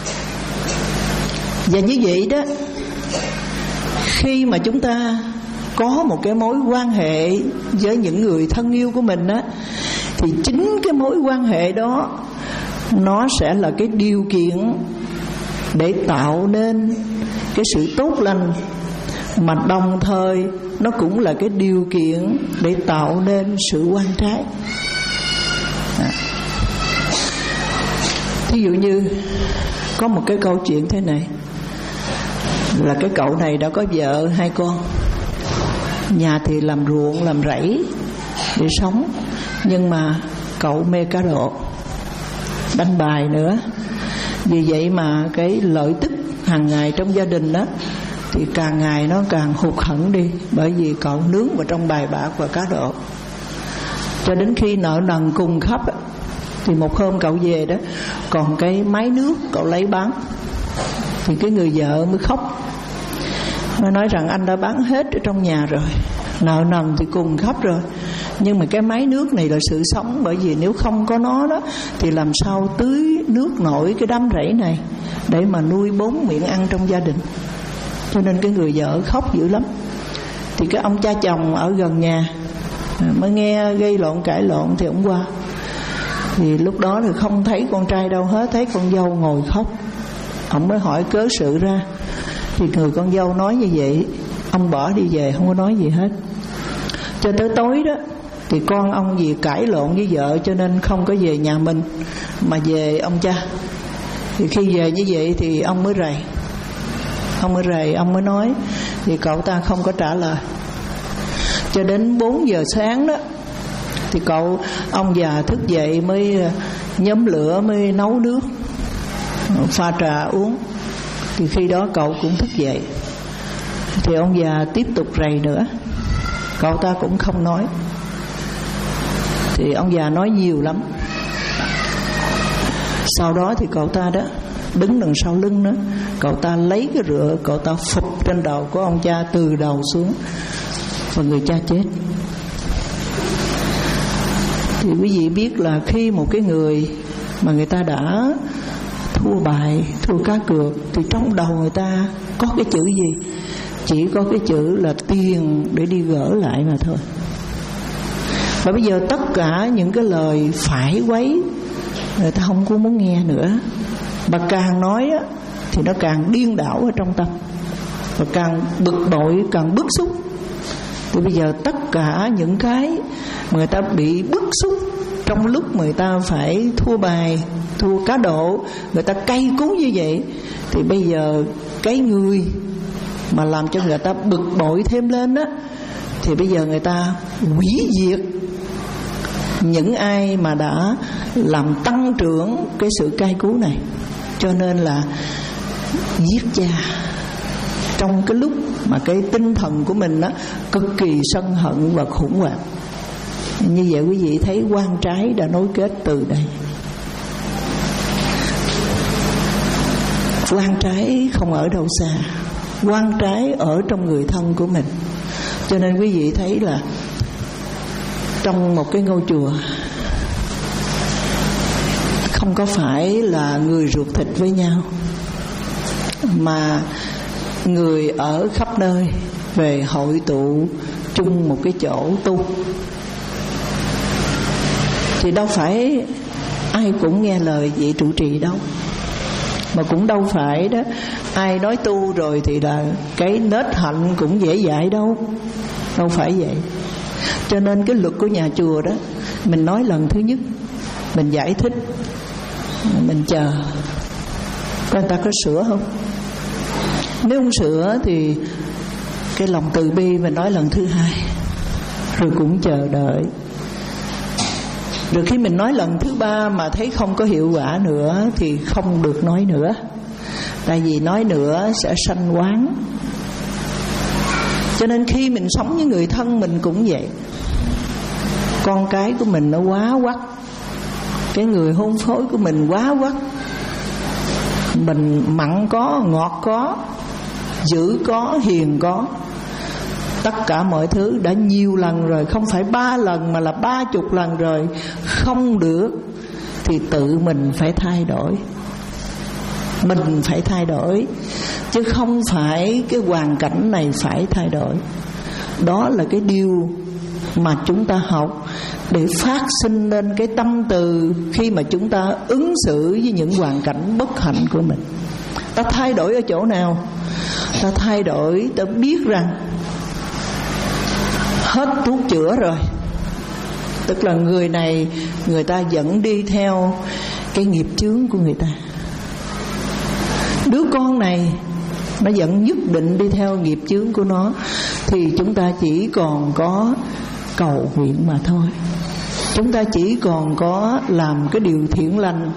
Và như vậy đó, khi mà chúng ta có một cái mối quan hệ với những người thân yêu của mình á, thì chính cái mối quan hệ đó nó sẽ là cái điều kiện để tạo nên cái sự tốt lành, mà đồng thời nó cũng là cái điều kiện để tạo nên sự oan trái. à. Thí dụ như có một cái câu chuyện thế này, là cái cậu này đã có vợ hai con, nhà thì làm ruộng làm rẫy để sống, nhưng mà cậu mê cá độ, đánh bài nữa. Vì vậy mà cái lợi tức hàng ngày trong gia đình đó thì càng ngày nó càng hụt hẫng đi, bởi vì cậu nướng vào trong bài bạc và cá độ. Cho đến khi nợ nần cùng khắp thì một hôm cậu về đó, còn cái máy nước cậu lấy bán, thì cái người vợ mới khóc, nó nói rằng anh đã bán hết ở trong nhà rồi, nợ nần thì cùng khắp rồi, nhưng mà cái máy nước này là sự sống, bởi vì nếu không có nó đó thì làm sao tưới nước nổi cái đám rẫy này để mà nuôi bốn miệng ăn trong gia đình. Cho nên cái người vợ khóc dữ lắm. Thì cái ông cha chồng ở gần nhà mới nghe gây lộn cãi lộn thì ông qua, thì lúc đó thì không thấy con trai đâu hết, thấy con dâu ngồi khóc. Ông mới hỏi cớ sự ra, thì người con dâu nói như vậy. Ông bỏ đi về không có nói gì hết. Cho tới tối đó thì con ông vì cãi lộn với vợ cho nên không có về nhà mình mà về ông cha. Thì khi về như vậy thì ông mới rầy Ông mới rầy ông mới nói, thì cậu ta không có trả lời. Cho đến bốn giờ sáng đó thì cậu ông già thức dậy mới nhóm lửa, mới nấu nước pha trà uống. Thì khi đó cậu cũng thức dậy, thì ông già tiếp tục rầy nữa, cậu ta cũng không nói. Thì ông già nói nhiều lắm. Sau đó thì cậu ta đó đứng đằng sau lưng đó, cậu ta lấy cái rựa, cậu ta phụp trên đầu của ông cha từ đầu xuống, và người cha chết. Thì quý vị biết là khi một cái người mà người ta đã thua bài, thua cá cược, thì trong đầu người ta có cái chữ gì? Chỉ có cái chữ là tiền để đi gỡ lại mà thôi. Và bây giờ tất cả những cái lời phải quấy người ta không có muốn nghe nữa. Và càng nói á, thì nó càng điên đảo ở trong tâm, và càng bực bội, càng bức xúc. Thì bây giờ tất cả những cái mà người ta bị bức xúc trong lúc mà người ta phải thua bài, thua cá độ, người ta cay cú như vậy, thì bây giờ cái người mà làm cho người ta bực bội thêm lên á, thì bây giờ người ta hủy diệt những ai mà đã làm tăng trưởng cái sự cay cú này. Cho nên là giết cha trong cái lúc mà cái tinh thần của mình đó cực kỳ sân hận và khủng hoảng. Như vậy quý vị thấy oan trái đã nối kết từ đây. Oan trái không ở đâu xa, oan trái ở trong người thân của mình. Cho nên quý vị thấy là trong một cái ngôi chùa không có phải là người ruột thịt với nhau, mà người ở khắp nơi về hội tụ chung một cái chỗ tu. Thì đâu phải ai cũng nghe lời vị trụ trì đâu, mà cũng đâu phải đó ai nói tu rồi thì là cái nết hạnh cũng dễ dãi đâu. Đâu phải vậy. Cho nên cái luật của nhà chùa đó, mình nói lần thứ nhất, mình giải thích, mình chờ coi người ta có sửa không. Nếu không sửa thì cái lòng từ bi mình nói lần thứ hai, rồi cũng chờ đợi. Rồi khi mình nói lần thứ ba mà thấy không có hiệu quả nữa thì không được nói nữa. Tại vì nói nữa sẽ sanh oán. Cho nên khi mình sống với người thân mình cũng vậy. Con cái của mình nó quá quắc, cái người hôn phối của mình quá quắc. Mình mặn có, ngọt có, dữ có, hiền có. Tất cả mọi thứ đã nhiều lần rồi, không phải ba lần mà là ba chục lần rồi. Không được thì tự mình phải thay đổi. Mình phải thay đổi, chứ không phải cái hoàn cảnh này phải thay đổi. Đó là cái điều mà chúng ta học để phát sinh lên cái tâm từ khi mà chúng ta ứng xử với những hoàn cảnh bất hạnh của mình. Ta thay đổi ở chỗ nào? Ta thay đổi, ta biết rằng hết thuốc chữa rồi, tức là người này người ta vẫn đi theo cái nghiệp chướng của người ta. Đứa con này nó vẫn nhất định đi theo nghiệp chướng của nó, thì chúng ta chỉ còn có cầu nguyện mà thôi. Chúng ta chỉ còn có làm cái điều thiện lành,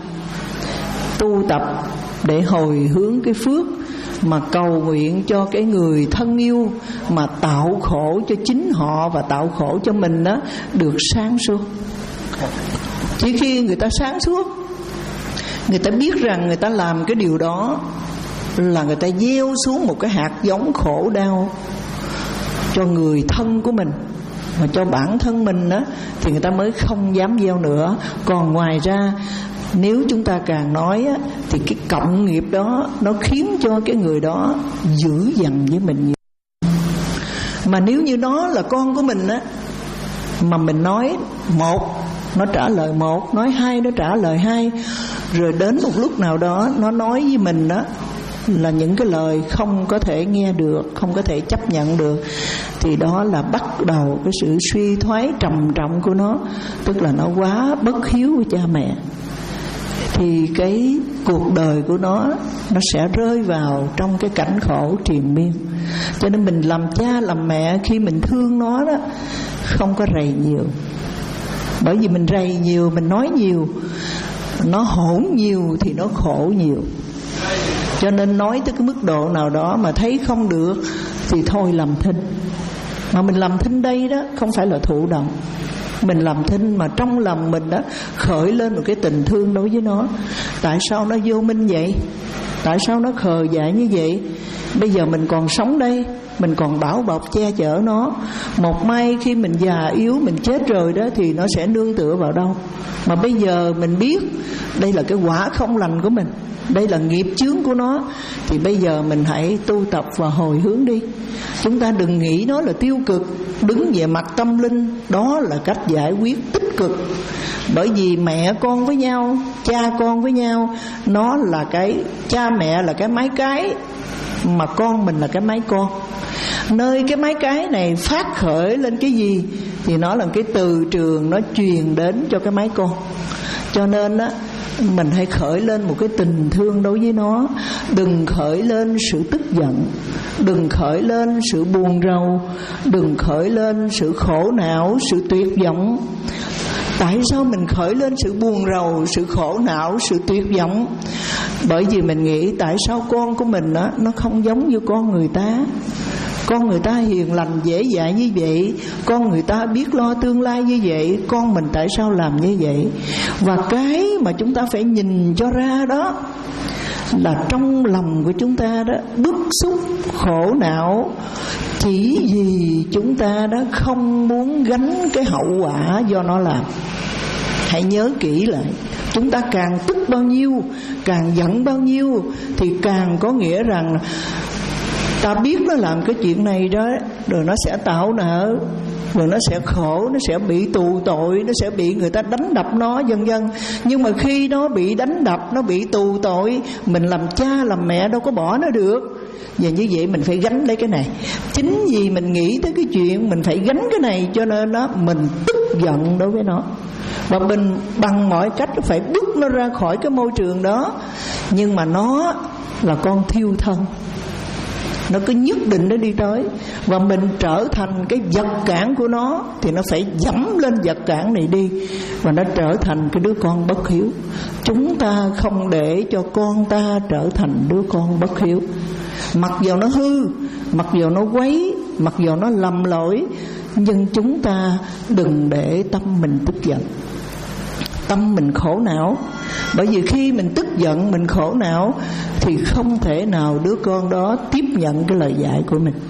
tu tập để hồi hướng cái phước mà cầu nguyện cho cái người thân yêu mà tạo khổ cho chính họ và tạo khổ cho mình đó được sáng suốt. Chỉ khi người ta sáng suốt, người ta biết rằng người ta làm cái điều đó là người ta gieo xuống một cái hạt giống khổ đau cho người thân của mình, mà cho bản thân mình đó, thì người ta mới không dám gieo nữa. Còn ngoài ra, nếu chúng ta càng nói á, thì cái cộng nghiệp đó nó khiến cho cái người đó dữ dằn với mình nhiều. Mà nếu như nó là con của mình á, mà mình nói một, nó trả lời một, nói hai, nó trả lời hai, rồi đến một lúc nào đó nó nói với mình đó là những cái lời không có thể nghe được, không có thể chấp nhận được, thì đó là bắt đầu cái sự suy thoái trầm trọng của nó, tức là nó quá bất hiếu của cha mẹ. Thì cái cuộc đời của nó nó sẽ rơi vào trong cái cảnh khổ triền miên. Cho nên mình làm cha làm mẹ, khi mình thương nó đó, không có rầy nhiều. Bởi vì mình rầy nhiều, mình nói nhiều, nó hỗn nhiều thì nó khổ nhiều. Cho nên nói tới cái mức độ nào đó mà thấy không được thì thôi làm thinh. Mà mình làm thinh đây đó không phải là thụ động, mình làm thinh mà trong lòng mình đó khởi lên một cái tình thương đối với nó. Tại sao nó vô minh vậy? Tại sao nó khờ dại như vậy? Bây giờ mình còn sống đây, mình còn bảo bọc che chở nó. Một mai khi mình già yếu, mình chết rồi đó, thì nó sẽ nương tựa vào đâu? Mà bây giờ mình biết đây là cái quả không lành của mình, đây là nghiệp chướng của nó, thì bây giờ mình hãy tu tập và hồi hướng đi. Chúng ta đừng nghĩ nó là tiêu cực, đứng về mặt tâm linh, đó là cách giải quyết tích cực. Bởi vì mẹ con với nhau, cha con với nhau, nó là cái, cha mẹ là cái máy cái, mà con mình là cái máy con. Nơi cái máy cái này phát khởi lên cái gì thì nó là cái từ trường, nó truyền đến cho cái máy con. Cho nên á, mình hãy khởi lên một cái tình thương đối với nó. Đừng khởi lên sự tức giận, đừng khởi lên sự buồn rầu, đừng khởi lên sự khổ não, sự tuyệt vọng. Tại sao mình khởi lên sự buồn rầu, sự khổ não, sự tuyệt vọng? Bởi vì mình nghĩ tại sao con của mình đó, nó không giống như con người ta. Con người ta hiền lành dễ dãi như vậy, con người ta biết lo tương lai như vậy, con mình tại sao làm như vậy? Và cái mà chúng ta phải nhìn cho ra đó là trong lòng của chúng ta đó bức xúc, khổ não, chỉ vì chúng ta đó không muốn gánh cái hậu quả do nó làm. Hãy nhớ kỹ lại, chúng ta càng tức bao nhiêu, càng giận bao nhiêu, thì càng có nghĩa rằng ta biết nó làm cái chuyện này đó, rồi nó sẽ tạo nợ, rồi nó sẽ khổ, nó sẽ bị tù tội, nó sẽ bị người ta đánh đập nó, vân vân. Nhưng mà khi nó bị đánh đập, nó bị tù tội, mình làm cha làm mẹ đâu có bỏ nó được. Và như vậy mình phải gánh lấy cái này. Chính vì mình nghĩ tới cái chuyện mình phải gánh cái này, cho nên đó mình tức giận đối với nó, và mình bằng mọi cách phải bứt nó ra khỏi cái môi trường đó. Nhưng mà nó là con thiêu thân, nó cứ nhất định nó đi tới, và mình trở thành cái vật cản của nó, thì nó phải dẫm lên vật cản này đi, và nó trở thành cái đứa con bất hiếu. Chúng ta không để cho con ta trở thành đứa con bất hiếu. Mặc dù nó hư, mặc dù nó quấy, mặc dù nó lầm lỗi, nhưng chúng ta đừng để tâm mình tức giận, tâm mình khổ não. Bởi vì khi mình tức giận, mình khổ não, thì không thể nào đứa con đó tiếp nhận cái lời dạy của mình.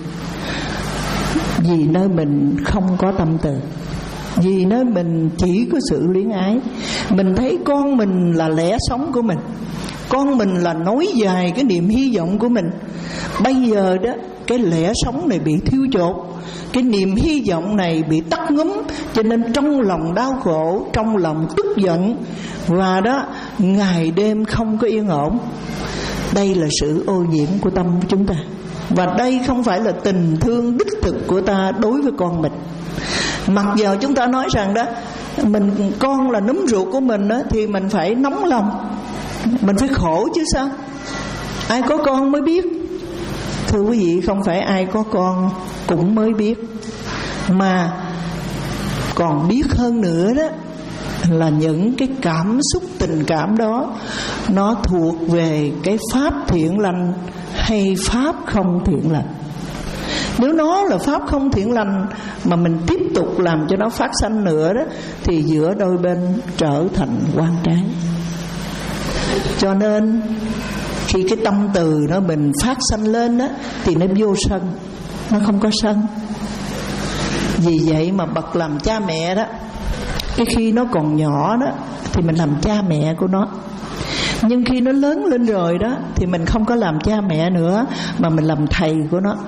Vì nơi mình không có tâm từ, vì nơi mình chỉ có sự luyến ái. Mình thấy con mình là lẽ sống của mình, con mình là nối dài cái niềm hy vọng của mình. Bây giờ đó, cái lẽ sống này bị thiêu chột, cái niềm hy vọng này bị tắt ngúm, cho nên trong lòng đau khổ, trong lòng tức giận, và đó ngày đêm không có yên ổn. Đây là sự ô nhiễm của tâm của chúng ta, và đây không phải là tình thương đích thực của ta đối với con mình. Mặc dù chúng ta nói rằng đó, mình con là núm ruột của mình đó, thì mình phải nóng lòng, mình phải khổ chứ sao. Ai có con mới biết. Thưa quý vị, không phải ai có con cũng mới biết, mà còn biết hơn nữa đó là những cái cảm xúc tình cảm đó nó thuộc về cái pháp thiện lành hay pháp không thiện lành. Nếu nó là pháp không thiện lành mà mình tiếp tục làm cho nó phát sanh nữa đó, thì giữa đôi bên trở thành oan trái. Cho nên khi cái tâm từ nó mình phát sanh lên đó, thì nó vô sân, nó không có sân. Vì vậy mà bậc làm cha mẹ đó, cái khi nó còn nhỏ đó thì mình làm cha mẹ của nó, nhưng khi nó lớn lên rồi đó thì mình không có làm cha mẹ nữa, mà mình làm thầy của nó.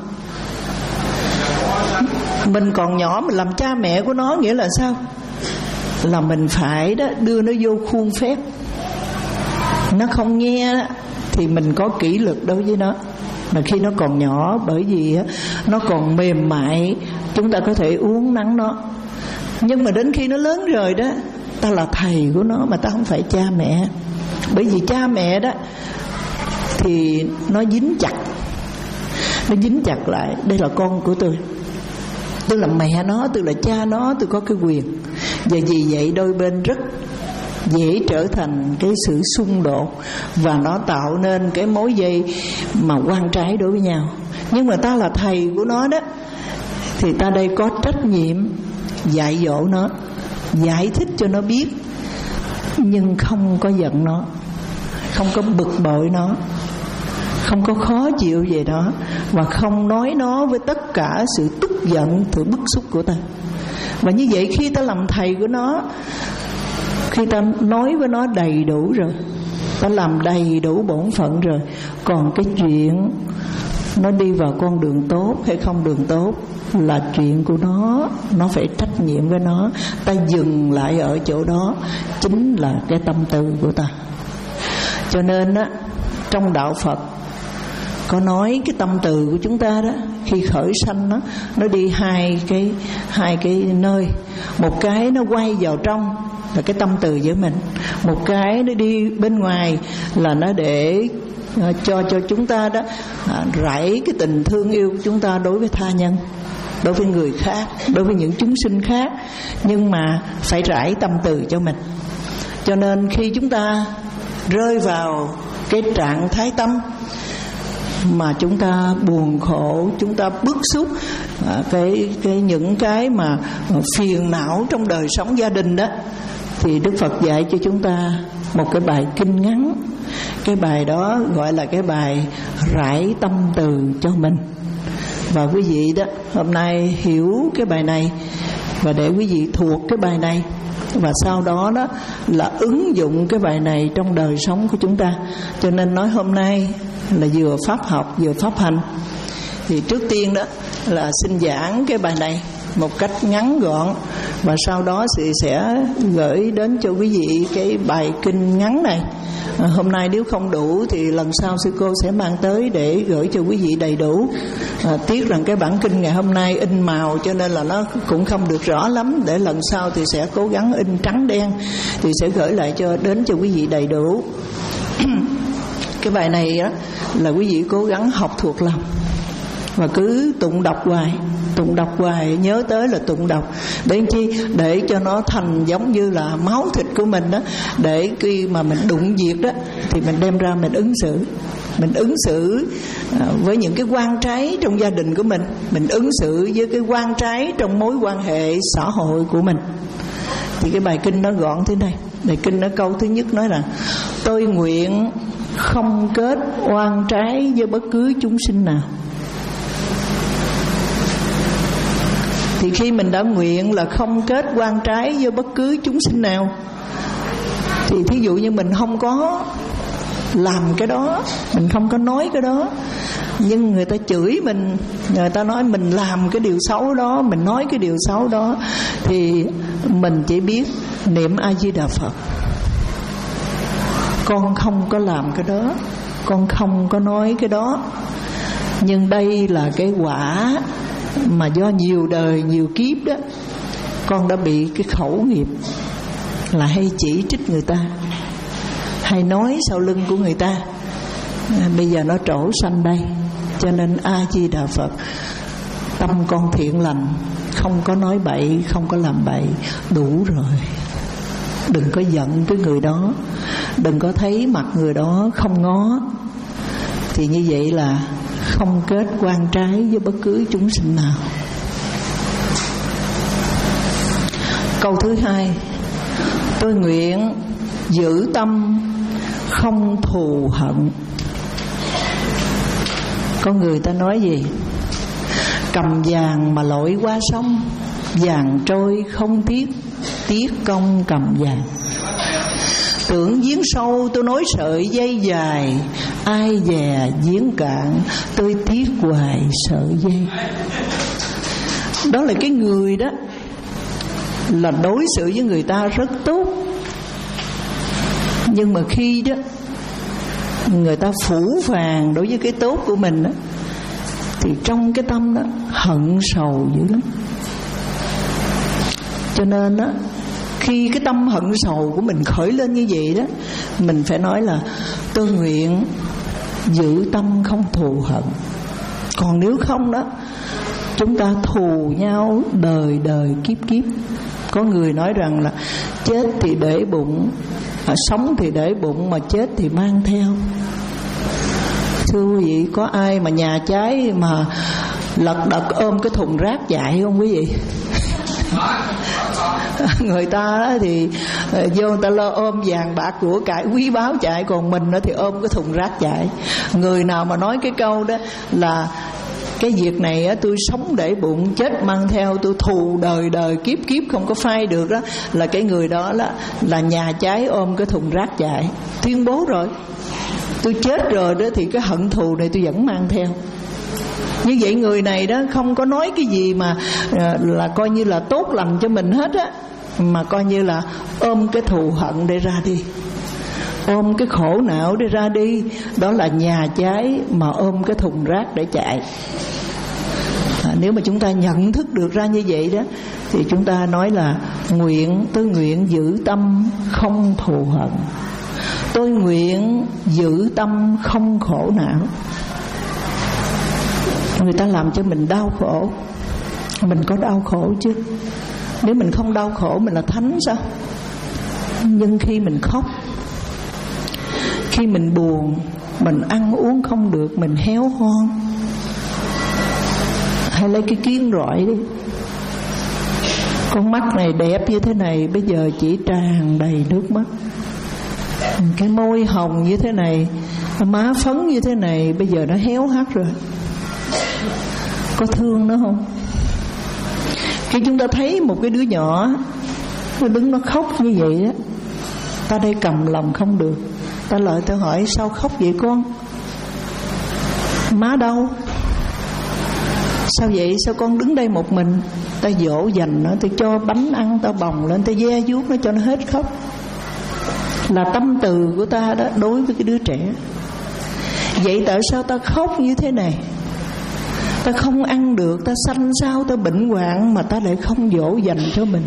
Mình còn nhỏ mình làm cha mẹ của nó nghĩa là sao? Là mình phải đó đưa nó vô khuôn phép. Nó không nghe đó thì mình có kỷ luật đối với nó. Mà khi nó còn nhỏ, bởi vì nó còn mềm mại, chúng ta có thể uốn nắn nó. Nhưng mà đến khi nó lớn rồi đó, ta là thầy của nó mà ta không phải cha mẹ. Bởi vì cha mẹ đó thì nó dính chặt, nó dính chặt lại. Đây là con của tôi, tôi là mẹ nó, tôi là cha nó, tôi có cái quyền. Và vì vậy đôi bên rất dễ trở thành cái sự xung đột, và nó tạo nên cái mối dây mà oan trái đối với nhau. Nhưng mà ta là thầy của nó đó, thì ta đây có trách nhiệm dạy dỗ nó, giải thích cho nó biết, nhưng không có giận nó, không có bực bội nó, không có khó chịu về nó, và không nói nó với tất cả sự tức giận, sự bức xúc của ta. Và như vậy khi ta làm thầy của nó, khi ta nói với nó đầy đủ rồi, ta làm đầy đủ bổn phận rồi, còn cái chuyện nó đi vào con đường tốt hay không đường tốt là chuyện của nó, nó phải trách nhiệm với nó. Ta dừng lại ở chỗ đó chính là cái tâm tư của ta. Cho nên á, trong đạo Phật có nói cái tâm từ của chúng ta đó, khi khởi sanh nó nó đi hai cái hai cái nơi. Một cái nó quay vào trong là cái tâm từ với mình, một cái nó đi bên ngoài là nó để uh, cho cho chúng ta đó uh, rải cái tình thương yêu của chúng ta đối với tha nhân, đối với người khác, đối với những chúng sinh khác. Nhưng mà phải rải tâm từ cho mình. Cho nên khi chúng ta rơi vào cái trạng thái tâm mà chúng ta buồn khổ, chúng ta bức xúc, à, cái cái những cái mà phiền não trong đời sống gia đình đó, thì Đức Phật dạy cho chúng ta một cái bài kinh ngắn. Cái bài đó gọi là cái bài rải tâm từ cho mình. Và quý vị đó hôm nay hiểu cái bài này, và để quý vị thuộc cái bài này, và sau đó đó là ứng dụng cái bài này trong đời sống của chúng ta. Cho nên nói hôm nay là vừa pháp học vừa pháp hành. Thì trước tiên đó là xin giảng cái bài này một cách ngắn gọn, và sau đó thì sẽ gửi đến cho quý vị cái bài kinh ngắn này. À, hôm nay nếu không đủ thì lần sau sư cô sẽ mang tới để gửi cho quý vị đầy đủ. À, tiếc rằng cái bản kinh ngày hôm nay in màu cho nên là nó cũng không được rõ lắm. Để lần sau thì sẽ cố gắng in trắng đen, thì sẽ gửi lại cho đến cho quý vị đầy đủ. Cái bài này á, là quý vị cố gắng học thuộc lòng và cứ tụng đọc hoài, tụng đọc hoài, nhớ tới là tụng đọc. Để chi? Để cho nó thành giống như là máu thịt của mình đó. Để khi mà mình đụng việc đó thì mình đem ra mình ứng xử. Mình ứng xử với những cái oan trái trong gia đình của mình, mình ứng xử với cái oan trái trong mối quan hệ xã hội của mình. Thì cái bài kinh nó gọn thế này. Bài kinh nó câu thứ nhất nói là: tôi nguyện không kết oan trái với bất cứ chúng sinh nào. Thì khi mình đã nguyện là không kết oan trái với bất cứ chúng sinh nào, thì thí dụ như mình không có làm cái đó, mình không có nói cái đó, Nhưng người ta chửi mình, người ta nói mình làm cái điều xấu đó, mình nói cái điều xấu đó, thì mình chỉ biết niệm A Di Đà Phật. Con không có làm cái đó, con không có nói cái đó. Nhưng đây là cái quả mà do nhiều đời nhiều kiếp đó, con đã bị cái khẩu nghiệp là hay chỉ trích người ta, hay nói sau lưng của người ta. à, Bây giờ nó trổ sanh đây. Cho nên A Di Đà Phật, tâm con thiện lành, không có nói bậy, không có làm bậy, đủ rồi. Đừng có giận cái người đó, đừng có thấy mặt người đó không ngó. Thì như vậy là không kết oan trái với bất cứ chúng sinh nào. Câu thứ hai: tôi nguyện giữ tâm không thù hận. Có người ta nói gì? Cầm vàng mà lội qua sông, vàng trôi không tiếc, tiếc công cầm vàng. Tưởng giếng sâu tôi nối sợi dây dài, ai dè giếng cạn tôi tiếc hoài sợi dây. Đó là cái người đó là đối xử với người ta rất tốt, nhưng mà khi đó người ta phủ phàng đối với cái tốt của mình đó, thì trong cái tâm đó hận sầu dữ lắm. Cho nên đó, khi cái tâm hận sầu của mình khởi lên như vậy đó, mình phải nói là tôi nguyện giữ tâm không thù hận. Còn nếu không đó, chúng ta thù nhau đời đời kiếp kiếp. Có người nói rằng là chết thì để bụng, à, sống thì để bụng, mà chết thì mang theo. Thưa quý vị, có ai mà nhà cháy mà lật đật ôm cái thùng rác chạy không quý vị? Người ta thì vô người ta lo ôm vàng bạc của cải quý báu chạy, còn mình thì ôm cái thùng rác chạy. Người nào mà nói cái câu đó là cái việc này á, tôi sống để bụng, chết mang theo, tôi thù đời đời kiếp kiếp không có phai được đó, là cái người đó là, là nhà cháy ôm cái thùng rác chạy. Tuyên bố rồi, tôi chết rồi đó thì cái hận thù này tôi vẫn mang theo. Như vậy người này đó không có nói cái gì mà là coi như là tốt lành cho mình hết á, mà coi như là ôm cái thù hận để ra đi, ôm cái khổ não để ra đi. Đó là nhà cháy mà ôm cái thùng rác để chạy. à, Nếu mà chúng ta nhận thức được ra như vậy đó, thì chúng ta nói là nguyện, tôi nguyện giữ tâm không thù hận, tôi nguyện giữ tâm không khổ não. Người ta làm cho mình đau khổ, mình có đau khổ chứ? Nếu mình không đau khổ mình là thánh sao? Nhưng khi mình khóc, khi mình buồn, mình ăn uống không được, mình héo hon, hay lấy cái kiến rọi đi, con mắt này đẹp như thế này bây giờ chỉ tràn đầy nước mắt, cái môi hồng như thế này, má phấn như thế này bây giờ nó héo hắt rồi. Có thương nó không? Khi chúng ta thấy một cái đứa nhỏ nó đứng nó khóc như vậy đó, ta đây cầm lòng không được. Ta lại ta hỏi sao khóc vậy con? Má đâu? Sao vậy? Sao con đứng đây một mình? Ta dỗ dành nó, ta cho bánh ăn, ta bồng lên, ta ve vuốt nó cho nó hết khóc. Là tâm từ của ta đó đối với cái đứa trẻ. Vậy tại sao ta khóc như thế này? Ta không ăn được, ta sanh sao, ta bệnh hoạn mà ta lại không dỗ dành cho mình,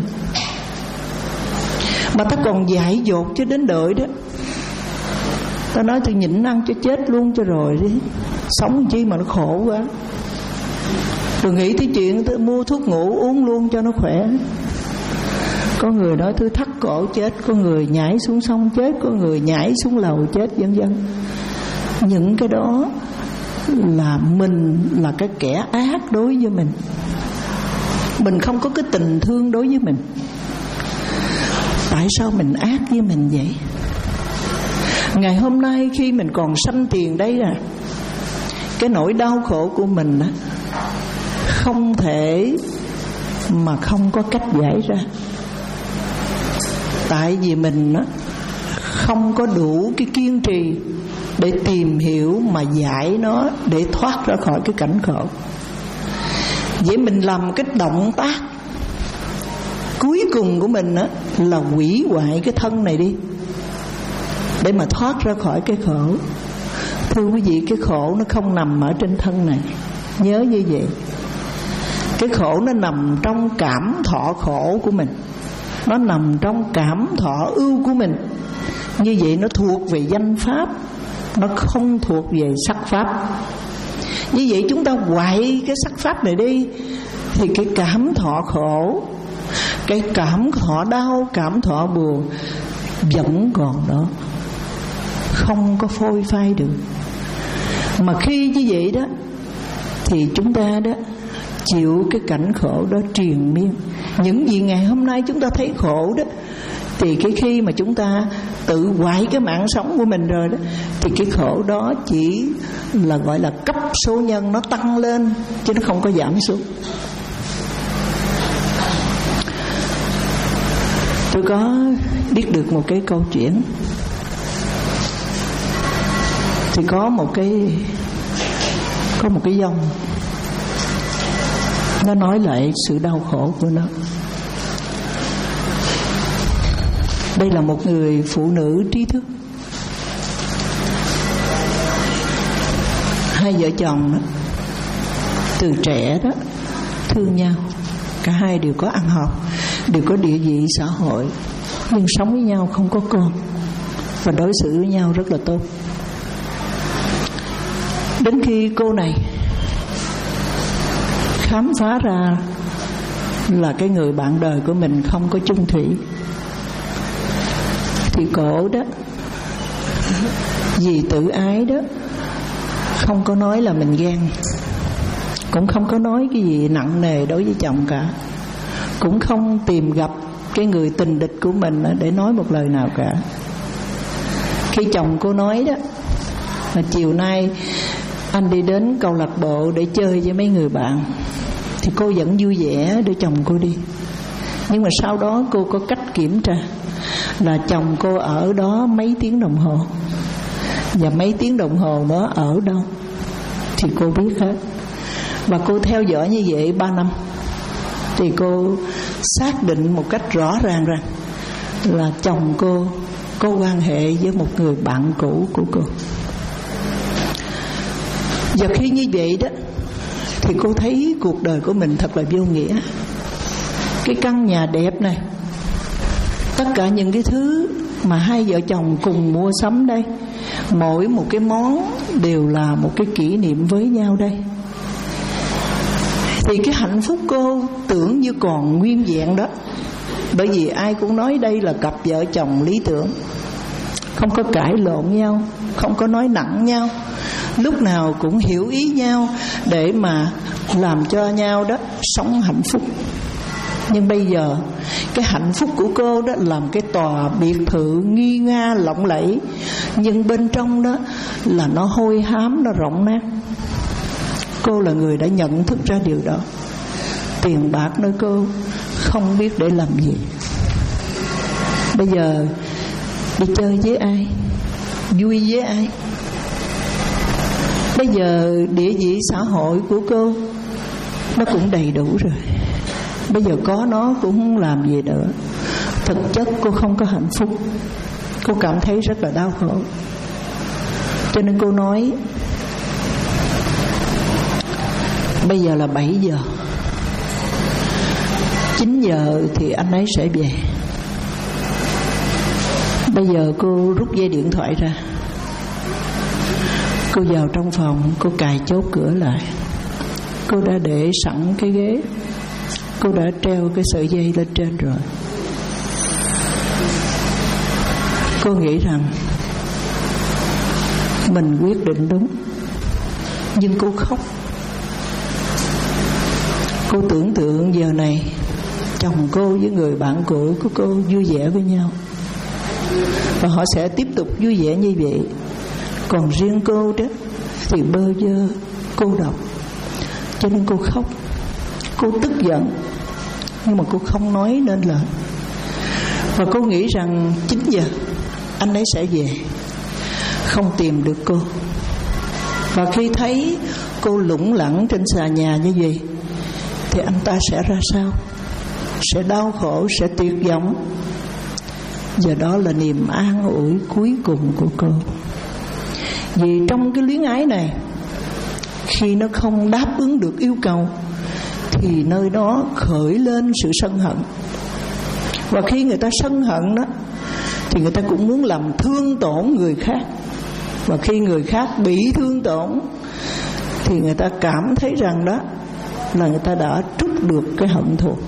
mà ta còn dại dột cho đến đợi đó. Ta nói tôi nhịn ăn cho chết luôn cho rồi đi, sống chi mà nó khổ quá. Rồi nghĩ tới chuyện tôi mua thuốc ngủ uống luôn cho nó khỏe. Có người nói tôi thắt cổ chết, có người nhảy xuống sông chết, có người nhảy xuống lầu chết, vân vân. Những cái đó là mình là cái kẻ ác đối với mình. Mình không có cái tình thương đối với mình. Tại sao mình ác với mình vậy? Ngày hôm nay khi mình còn sanh tiền đây à, cái nỗi đau khổ của mình á, không thể mà không có cách giải ra. Tại vì mình á, không có đủ cái kiên trì, để tìm hiểu mà giải nó, để thoát ra khỏi cái cảnh khổ. Vậy mình làm cái động tác cuối cùng của mình á là hủy hoại cái thân này đi, để mà thoát ra khỏi cái khổ. Thưa quý vị, cái khổ nó không nằm ở trên thân này, nhớ như vậy. Cái khổ nó nằm trong cảm thọ khổ của mình, nó nằm trong cảm thọ ưu của mình. Như vậy nó thuộc về danh pháp, nó không thuộc về sắc pháp. Như vậy chúng ta hoại cái sắc pháp này đi, thì cái cảm thọ khổ, cái cảm thọ đau, cảm thọ buồn vẫn còn đó, không có phôi phai được. Mà khi như vậy đó thì chúng ta đó chịu cái cảnh khổ đó triền miên. Những gì ngày hôm nay chúng ta thấy khổ đó, thì cái khi mà chúng ta tự hoại cái mạng sống của mình rồi đó, thì cái khổ đó chỉ là gọi là cấp số nhân, nó tăng lên chứ nó không có giảm xuống. Tôi có biết được một cái câu chuyện. Thì có một cái Có một cái dòng, nó nói lại sự đau khổ của nó. Đây là một người phụ nữ trí thức. Hai vợ chồng đó, từ trẻ đó thương nhau, cả hai đều có ăn học, đều có địa vị xã hội, nhưng sống với nhau không có con, và đối xử với nhau rất là tốt. Đến khi cô này khám phá ra là cái người bạn đời của mình không có chung thủy, thì cổ đó vì tự ái đó không có nói là mình ghen, cũng không có nói cái gì nặng nề đối với chồng cả, cũng không tìm gặp cái người tình địch của mình để nói một lời nào cả. Khi chồng cô nói đó là chiều nay anh đi đến câu lạc bộ để chơi với mấy người bạn, thì cô vẫn vui vẻ để chồng cô đi. Nhưng mà sau đó cô có cách kiểm tra là chồng cô ở đó mấy tiếng đồng hồ, và mấy tiếng đồng hồ đó ở đâu thì cô biết hết. Và cô theo dõi như vậy ba năm, thì cô xác định một cách rõ ràng rằng là chồng cô có quan hệ với một người bạn cũ của cô. Và khi như vậy đó, thì cô thấy cuộc đời của mình thật là vô nghĩa. Cái căn nhà đẹp này, tất cả những cái thứ mà hai vợ chồng cùng mua sắm đây, mỗi một cái món đều là một cái kỷ niệm với nhau đây, thì cái hạnh phúc cô tưởng như còn nguyên vẹn đó. Bởi vì ai cũng nói đây là cặp vợ chồng lý tưởng, không có cãi lộn nhau, không có nói nặng nhau, lúc nào cũng hiểu ý nhau để mà làm cho nhau đó sống hạnh phúc. Nhưng bây giờ cái hạnh phúc của cô đó làm cái tòa biệt thự nghi nga lộng lẫy, nhưng bên trong đó là nó hôi hám, nó rỗng nát. Cô là người đã nhận thức ra điều đó. Tiền bạc nơi cô không biết để làm gì. Bây giờ đi chơi với ai, vui với ai? Bây giờ địa vị xã hội của cô nó cũng đầy đủ rồi, bây giờ có nó cũng không làm gì nữa. Thực chất cô không có hạnh phúc, cô cảm thấy rất là đau khổ. Cho nên cô nói bây giờ là bảy giờ, chín giờ thì anh ấy sẽ về. Bây giờ cô rút dây điện thoại ra, cô vào trong phòng, cô cài chốt cửa lại. Cô đã để sẵn cái ghế, cô đã treo cái sợi dây lên trên rồi. Cô nghĩ rằng mình quyết định đúng, nhưng cô khóc. Cô tưởng tượng giờ này chồng cô với người bạn cũ của cô vui vẻ với nhau, và họ sẽ tiếp tục vui vẻ như vậy. Còn riêng cô đó thì bơ vơ, cô độc. Cho nên cô khóc, cô tức giận, nhưng mà cô không nói nên lời. Và cô nghĩ rằng chín giờ anh ấy sẽ về, không tìm được cô. Và khi thấy cô lủng lẳng trên xà nhà như vậy thì anh ta sẽ ra sao? Sẽ đau khổ, sẽ tuyệt vọng. Giờ đó là niềm an ủi cuối cùng của cô. Vì trong cái luyến ái này, khi nó không đáp ứng được yêu cầu thì nơi đó khởi lên sự sân hận. Và khi người ta sân hận đó thì người ta cũng muốn làm thương tổn người khác. Và khi người khác bị thương tổn thì người ta cảm thấy rằng đó là người ta đã trút được cái hận thù.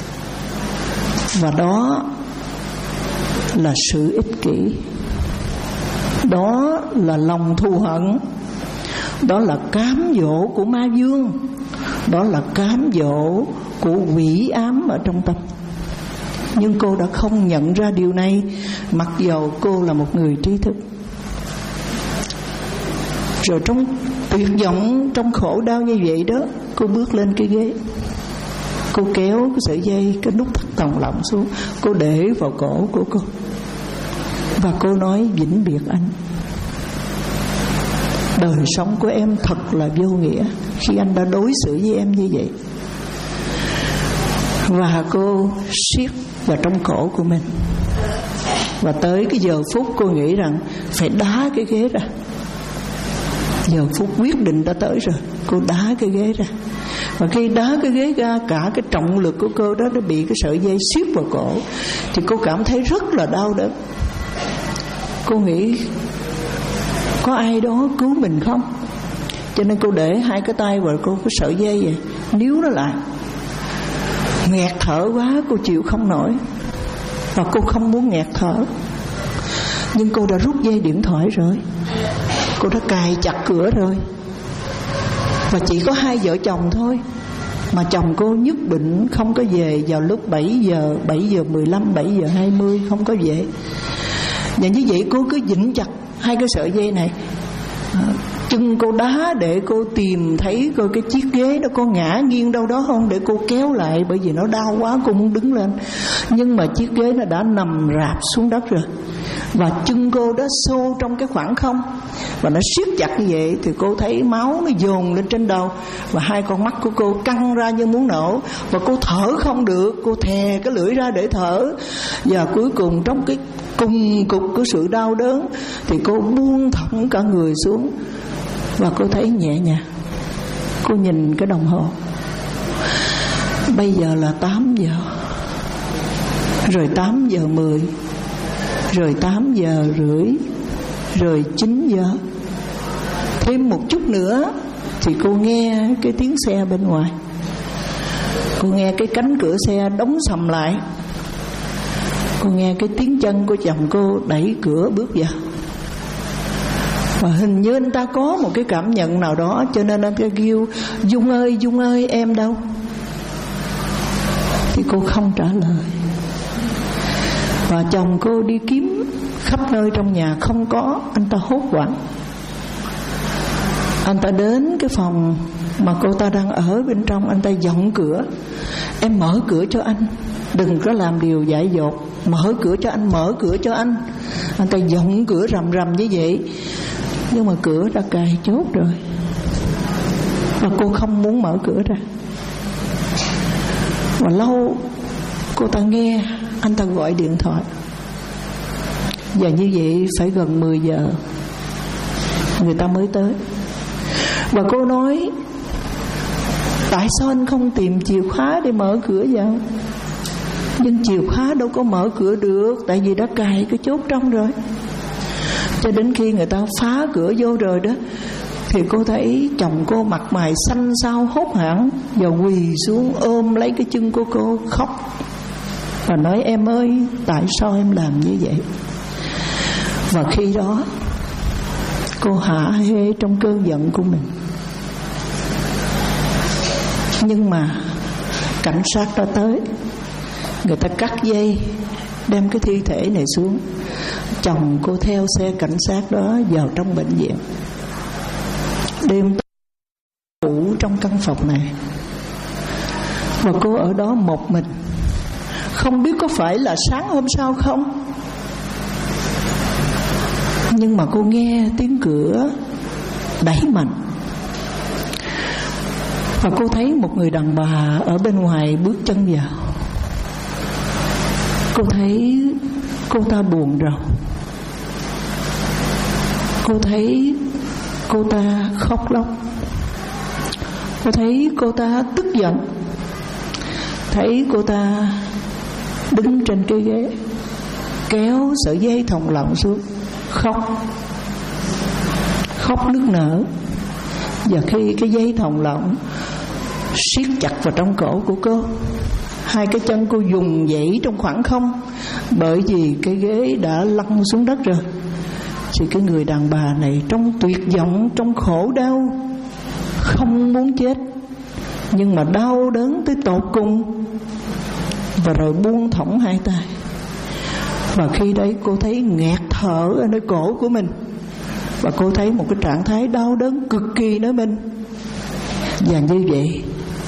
Và đó là sự ích kỷ, đó là lòng thù hận, đó là cám dỗ của ma vương, đó là cám dỗ của quỷ ám ở trong tâm. Nhưng cô đã không nhận ra điều này, mặc dầu cô là một người trí thức. Rồi trong tuyệt vọng, trong khổ đau như vậy đó, cô bước lên cái ghế, cô kéo cái sợi dây, cái nút thắt thòng lọng xuống, cô để vào cổ của cô. Và cô nói: vĩnh biệt anh, đời sống của em thật là vô nghĩa khi anh đã đối xử với em như vậy. Và cô siết vào trong cổ của mình. Và tới cái giờ phút cô nghĩ rằng phải đá cái ghế ra. Giờ phút quyết định đã tới rồi, cô đá cái ghế ra. Và khi đá cái ghế ra, cả cái trọng lực của cô đó nó bị cái sợi dây siết vào cổ, thì cô cảm thấy rất là đau đớn. Cô nghĩ có ai đó cứu mình không? Cho nên cô để hai cái tay vào cô cái sợi dây vậy, níu nó lại. Nghẹt thở quá, cô chịu không nổi. Và cô không muốn nghẹt thở. Nhưng cô đã rút dây điện thoại rồi, cô đã cài chặt cửa rồi. Và chỉ có hai vợ chồng thôi. Mà chồng cô nhất định không có về vào lúc bảy giờ, bảy giờ mười lăm, bảy giờ hai mươi, không có về. Và như vậy cô cứ vịnh chặt hai cái sợi dây này. Chân cô đá để cô tìm thấy coi cái chiếc ghế đó có ngã nghiêng đâu đó không, để cô kéo lại, bởi vì nó đau quá cô muốn đứng lên. Nhưng mà chiếc ghế nó đã nằm rạp xuống đất rồi. Và chân cô đã xô trong cái khoảng không, và nó siết chặt như vậy. Thì cô thấy máu nó dồn lên trên đầu, và hai con mắt của cô căng ra như muốn nổ. Và cô thở không được, cô thè cái lưỡi ra để thở. Và cuối cùng trong cái cùng cục của sự đau đớn thì cô buông thõng cả người xuống. Và cô thấy nhẹ nhàng. Cô nhìn cái đồng hồ, bây giờ là tám giờ, rồi tám giờ mười, rồi tám giờ rưỡi, rồi chín giờ. Thêm một chút nữa thì cô nghe cái tiếng xe bên ngoài. Cô nghe cái cánh cửa xe đóng sầm lại. Cô nghe cái tiếng chân của chồng cô đẩy cửa bước vào. Và hình như anh ta có một cái cảm nhận nào đó, cho nên anh ta kêu: Dung ơi, Dung ơi, em đâu? Thì cô không trả lời. Và chồng cô đi kiếm khắp nơi trong nhà không có. Anh ta hốt hoảng. Anh ta đến cái phòng mà cô ta đang ở bên trong. Anh ta giọng cửa: em mở cửa cho anh, đừng có làm điều dại dột, mở cửa cho anh, mở cửa cho anh. Anh ta giọng cửa rầm rầm như vậy. Nhưng mà cửa đã cài chốt rồi, và cô không muốn mở cửa ra. Và lâu cô ta nghe anh ta gọi điện thoại. Và như vậy phải gần mười giờ người ta mới tới. Và cô nói: tại sao anh không tìm chìa khóa để mở cửa vào? Nhưng chìa khóa đâu có mở cửa được, tại vì đã cài cái chốt trong rồi. Cho đến khi người ta phá cửa vô rồi đó, thì cô thấy chồng cô mặt mày xanh xao hốt hoảng, và quỳ xuống ôm lấy cái chân của cô khóc. Và nói: em ơi, tại sao em làm như vậy? Và khi đó cô hả hê trong cơn giận của mình. Nhưng mà cảnh sát đã tới. Người ta cắt dây, đem cái thi thể này xuống. Chồng cô theo xe cảnh sát đó vào trong bệnh viện. Đêm ngủ trong căn phòng này, và cô ở đó một mình. Không biết có phải là sáng hôm sau không, Nhưng mà cô nghe tiếng cửa đẩy mạnh, và cô thấy một người đàn bà ở bên ngoài bước chân vào. Cô thấy cô ta buồn rầu, cô thấy cô ta khóc lóc, cô thấy cô ta tức giận, thấy cô ta đứng trên cái ghế kéo sợi dây thòng lọng xuống, khóc khóc nức nở. Và khi cái dây thòng lọng siết chặt vào trong cổ của cô, hai cái chân cô dùng dãy trong khoảng không, bởi vì cái ghế đã lăn xuống đất rồi. Thì cái người đàn bà này trong tuyệt vọng, trong khổ đau, không muốn chết, nhưng mà đau đớn tới tột cùng, và rồi buông thõng hai tay. Và khi đấy cô thấy nghẹt thở ở nơi cổ của mình, và cô thấy một cái trạng thái đau đớn cực kỳ nơi mình. Và như vậy,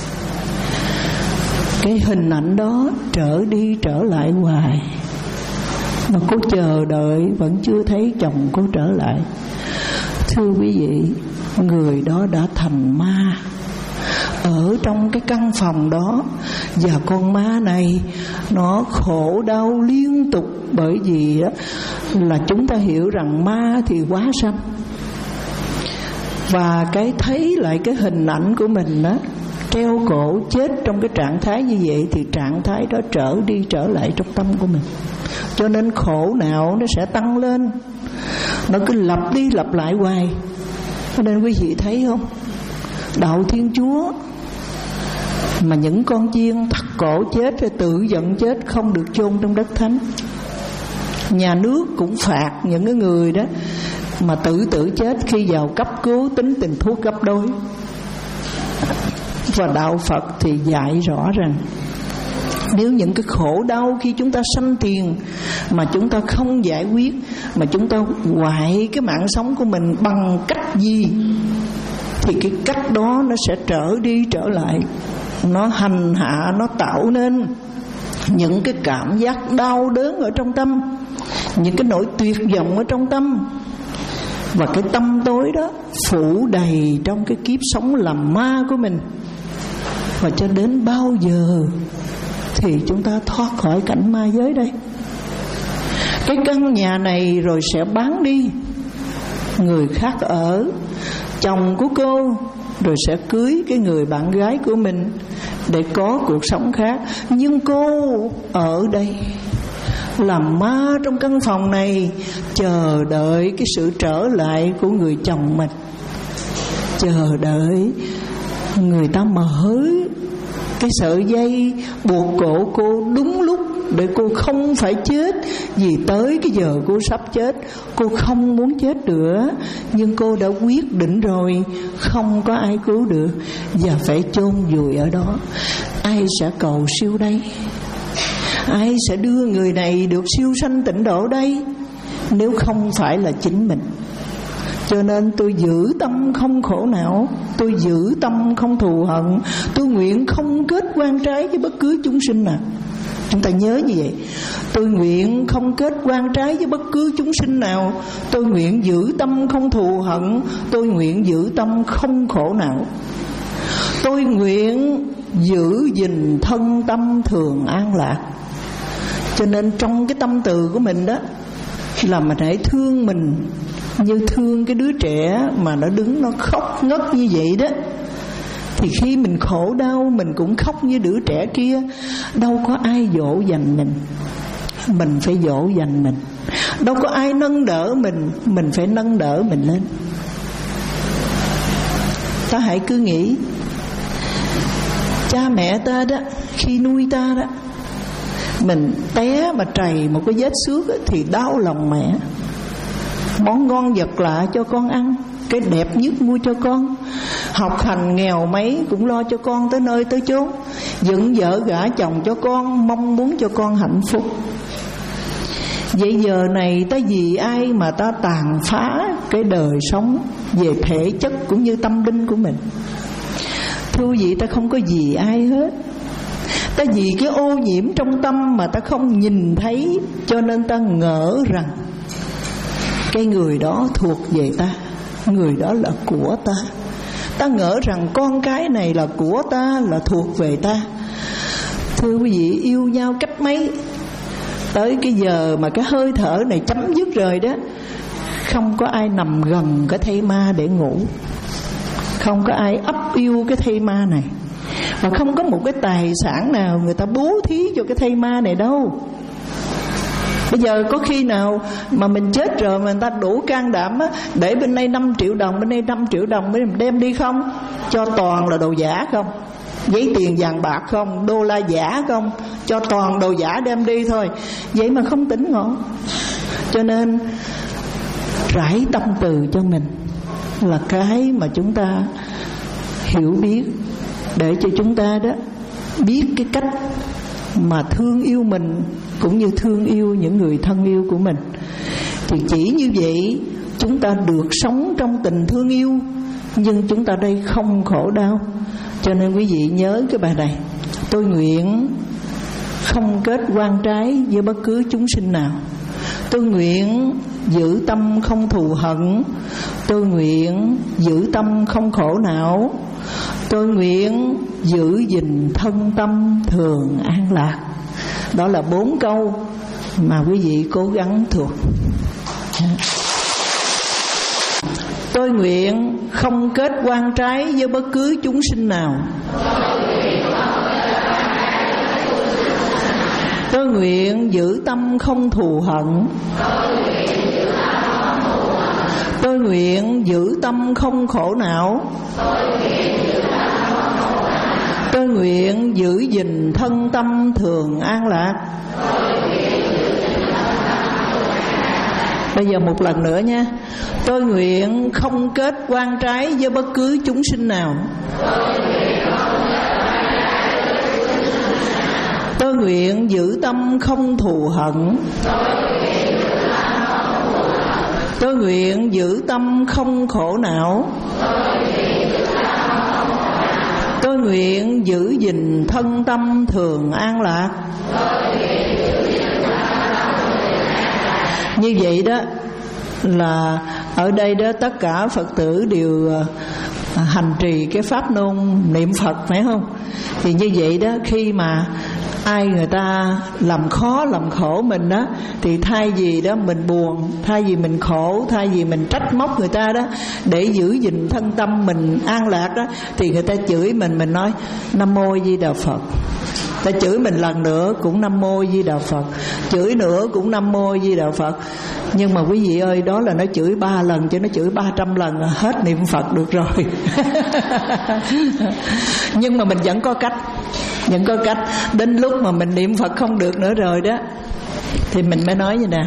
cái hình ảnh đó trở đi trở lại hoài, mà cô chờ đợi vẫn chưa thấy chồng cô trở lại. Thưa quý vị, người đó đã thành ma ở trong cái căn phòng đó. Và con ma này nó khổ đau liên tục, bởi vì là chúng ta hiểu rằng ma thì quá sanh. Và cái thấy lại cái hình ảnh của mình đó treo cổ chết trong cái trạng thái như vậy, thì trạng thái đó trở đi trở lại trong tâm của mình. Cho nên khổ não nó sẽ tăng lên, nó cứ lặp đi lặp lại hoài. Cho nên quý vị thấy không, đạo Thiên Chúa mà những con chiên thắt cổ chết rồi tự giận chết, không được chôn trong đất thánh. Nhà nước cũng phạt những cái người đó mà tự tử chết khi vào cấp cứu, tính tình thuốc gấp đôi. Và đạo Phật thì dạy rõ rằng nếu những cái khổ đau khi chúng ta sanh tiền mà chúng ta không giải quyết, mà chúng ta hoại cái mạng sống của mình bằng cách gì, thì cái cách đó nó sẽ trở đi trở lại, nó hành hạ, nó tạo nên những cái cảm giác đau đớn ở trong tâm, những cái nỗi tuyệt vọng ở trong tâm. Và cái tâm tối đó phủ đầy trong cái kiếp sống làm ma của mình. Và cho đến bao giờ thì chúng ta thoát khỏi cảnh ma giới đây? Cái căn nhà này rồi sẽ bán đi, người khác ở, chồng của cô rồi sẽ cưới cái người bạn gái của mình để có cuộc sống khác. Nhưng cô ở đây làm ma trong căn phòng này, chờ đợi cái sự trở lại của người chồng mình, chờ đợi người ta mở cái sợi dây buộc cổ cô đúng lúc để cô không phải chết. Vì tới cái giờ cô sắp chết, cô không muốn chết nữa, nhưng cô đã quyết định rồi, không có ai cứu được và phải chôn vùi ở đó. Ai sẽ cầu siêu đây? Ai sẽ đưa người này được siêu sanh tịnh độ đây, nếu không phải là chính mình? Cho nên tôi giữ tâm không khổ não, tôi giữ tâm không thù hận, tôi nguyện không kết quan trái với bất cứ chúng sinh nào. Chúng ta nhớ như vậy. Tôi nguyện không kết quan trái với bất cứ chúng sinh nào. Tôi nguyện giữ tâm không thù hận. Tôi nguyện giữ tâm không khổ não. Tôi nguyện giữ gìn thân tâm thường an lạc. Cho nên trong cái tâm từ của mình đó, là mình hãy thương mình như thương cái đứa trẻ mà nó đứng nó khóc ngất như vậy đó. Thì khi mình khổ đau, mình cũng khóc như đứa trẻ kia. Đâu có ai dỗ dành mình, mình phải dỗ dành mình. Đâu có ai nâng đỡ mình, mình phải nâng đỡ mình lên. Ta hãy cứ nghĩ, cha mẹ ta đó, khi nuôi ta đó, mình té mà trầy một cái vết xước thì đau lòng mẹ. Món ngon vật lạ cho con ăn, cái đẹp nhất mua cho con, học hành nghèo mấy cũng lo cho con tới nơi tới chốn, dựng vợ gả chồng cho con, mong muốn cho con hạnh phúc. Vậy giờ này ta vì ai mà ta tàn phá cái đời sống về thể chất cũng như tâm linh của mình? Thưa quý vị, ta không có vì ai hết. Ta vì cái ô nhiễm trong tâm mà ta không nhìn thấy, cho nên ta ngỡ rằng cái người đó thuộc về ta, người đó là của ta. Ta ngỡ rằng con cái này là của ta, là thuộc về ta. Thưa quý vị, yêu nhau cách mấy, tới cái giờ mà cái hơi thở này chấm dứt rồi đó, không có ai nằm gần cái thây ma để ngủ, không có ai ấp yêu cái thây ma này, và không có một cái tài sản nào người ta bố thí cho cái thây ma này đâu. Bây giờ có khi nào mà mình chết rồi mà người ta đủ can đảm á, để bên đây năm triệu đồng, bên đây năm triệu đồng mình đem đi không? Cho toàn là đồ giả không? Giấy tiền vàng bạc không? Đô la giả không? Cho toàn đồ giả đem đi thôi. Vậy mà không tỉnh ngộ. Cho nên rải tâm từ cho mình là cái mà chúng ta hiểu biết, để cho chúng ta đó biết cái cách mà thương yêu mình, cũng như thương yêu những người thân yêu của mình. Thì chỉ như vậy chúng ta được sống trong tình thương yêu, nhưng chúng ta đây không khổ đau. Cho nên quý vị nhớ cái bài này: tôi nguyện không kết oan trái với bất cứ chúng sinh nào, tôi nguyện giữ tâm không thù hận, tôi nguyện giữ tâm không khổ não, tôi nguyện giữ gìn thân tâm thường an lạc. Đó là bốn câu mà quý vị cố gắng thuộc. Tôi nguyện không kết oan trái với bất cứ chúng sinh nào, tôi nguyện giữ tâm không thù hận, tôi nguyện giữ tâm không khổ não, tôi nguyện giữ gìn thân tâm thường an lạc. Bây giờ một lần nữa nha. Tôi nguyện không kết oan trái với bất cứ chúng sinh nào, tôi nguyện giữ tâm không thù hận, tôi nguyện giữ tâm không khổ não, tôi nguyện giữ gìn thân tâm thường an lạc. Như vậy đó là ở đây đó tất cả Phật tử đều hành trì cái pháp nôn niệm Phật, phải không? Thì như vậy đó, khi mà ai người ta làm khó làm khổ mình đó, thì thay vì đó mình buồn, thay vì mình khổ, thay vì mình trách móc người ta đó, để giữ gìn thân tâm mình an lạc đó, thì người ta chửi mình, mình nói Nam Mô Di Đà Phật. Ta chửi mình lần nữa cũng Nam Mô Di Đà Phật, chửi nữa cũng Nam Mô Di Đà Phật. Nhưng mà quý vị ơi, đó là nó chửi ba lần, chứ nó chửi ba trăm lần là hết niệm Phật được rồi. Nhưng mà mình vẫn có cách, vẫn có cách. Đến lúc mà mình niệm Phật không được nữa rồi đó, thì mình mới nói như nè: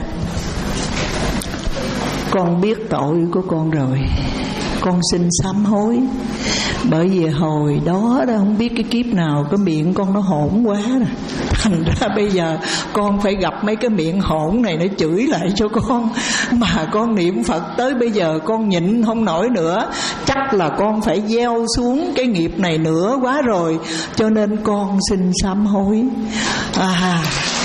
con biết tội của con rồi, con xin sám hối. Bởi vì hồi đó đó không biết cái kiếp nào cái miệng con nó hỗn quá rồi, thành ra bây giờ con phải gặp mấy cái miệng hỗn này nó chửi lại cho con. Mà con niệm Phật tới bây giờ con nhịn không nổi nữa, chắc là con phải gieo xuống cái nghiệp này nữa quá rồi, cho nên con xin sám hối. À,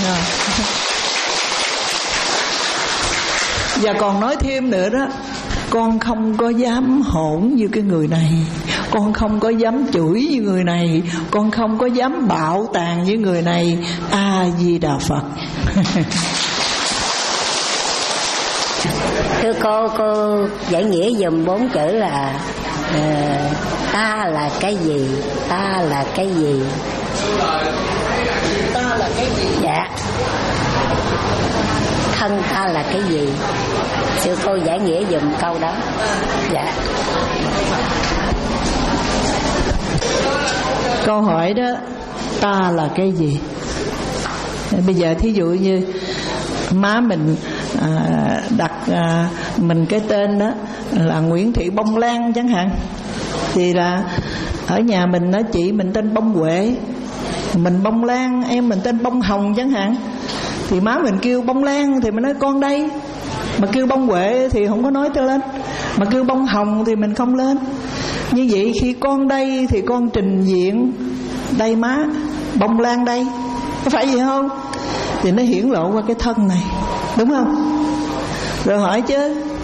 và còn nói thêm nữa đó: con không có dám hỗn như cái người này, con không có dám chửi như người này, con không có dám bạo tàn như người này. A Di Đà Phật. Thưa cô, cô giải nghĩa dùm bốn chữ là uh, ta là cái gì, ta là cái gì. Ta là cái gì? Dạ. Thân ta là cái gì? Sư cô giải nghĩa dùm câu đó. Dạ. Câu hỏi đó, ta là cái gì? Bây giờ thí dụ như má mình à, đặt à, mình cái tên đó là Nguyễn Thị Bông Lan chẳng hạn, thì là ở nhà mình nói chị mình tên Bông Huệ, mình Bông Lan, em mình tên Bông Hồng chẳng hạn. Thì má mình kêu Bông Lan thì mình nói con đây, mà kêu Bông Huệ thì không có nói tới lên, mà kêu Bông Hồng thì mình không lên. Như vậy khi con đây thì con trình diện đây má, Bông Lan đây, có phải vậy không? Thì nó hiển lộ qua cái thân này, đúng không? Rồi hỏi chứ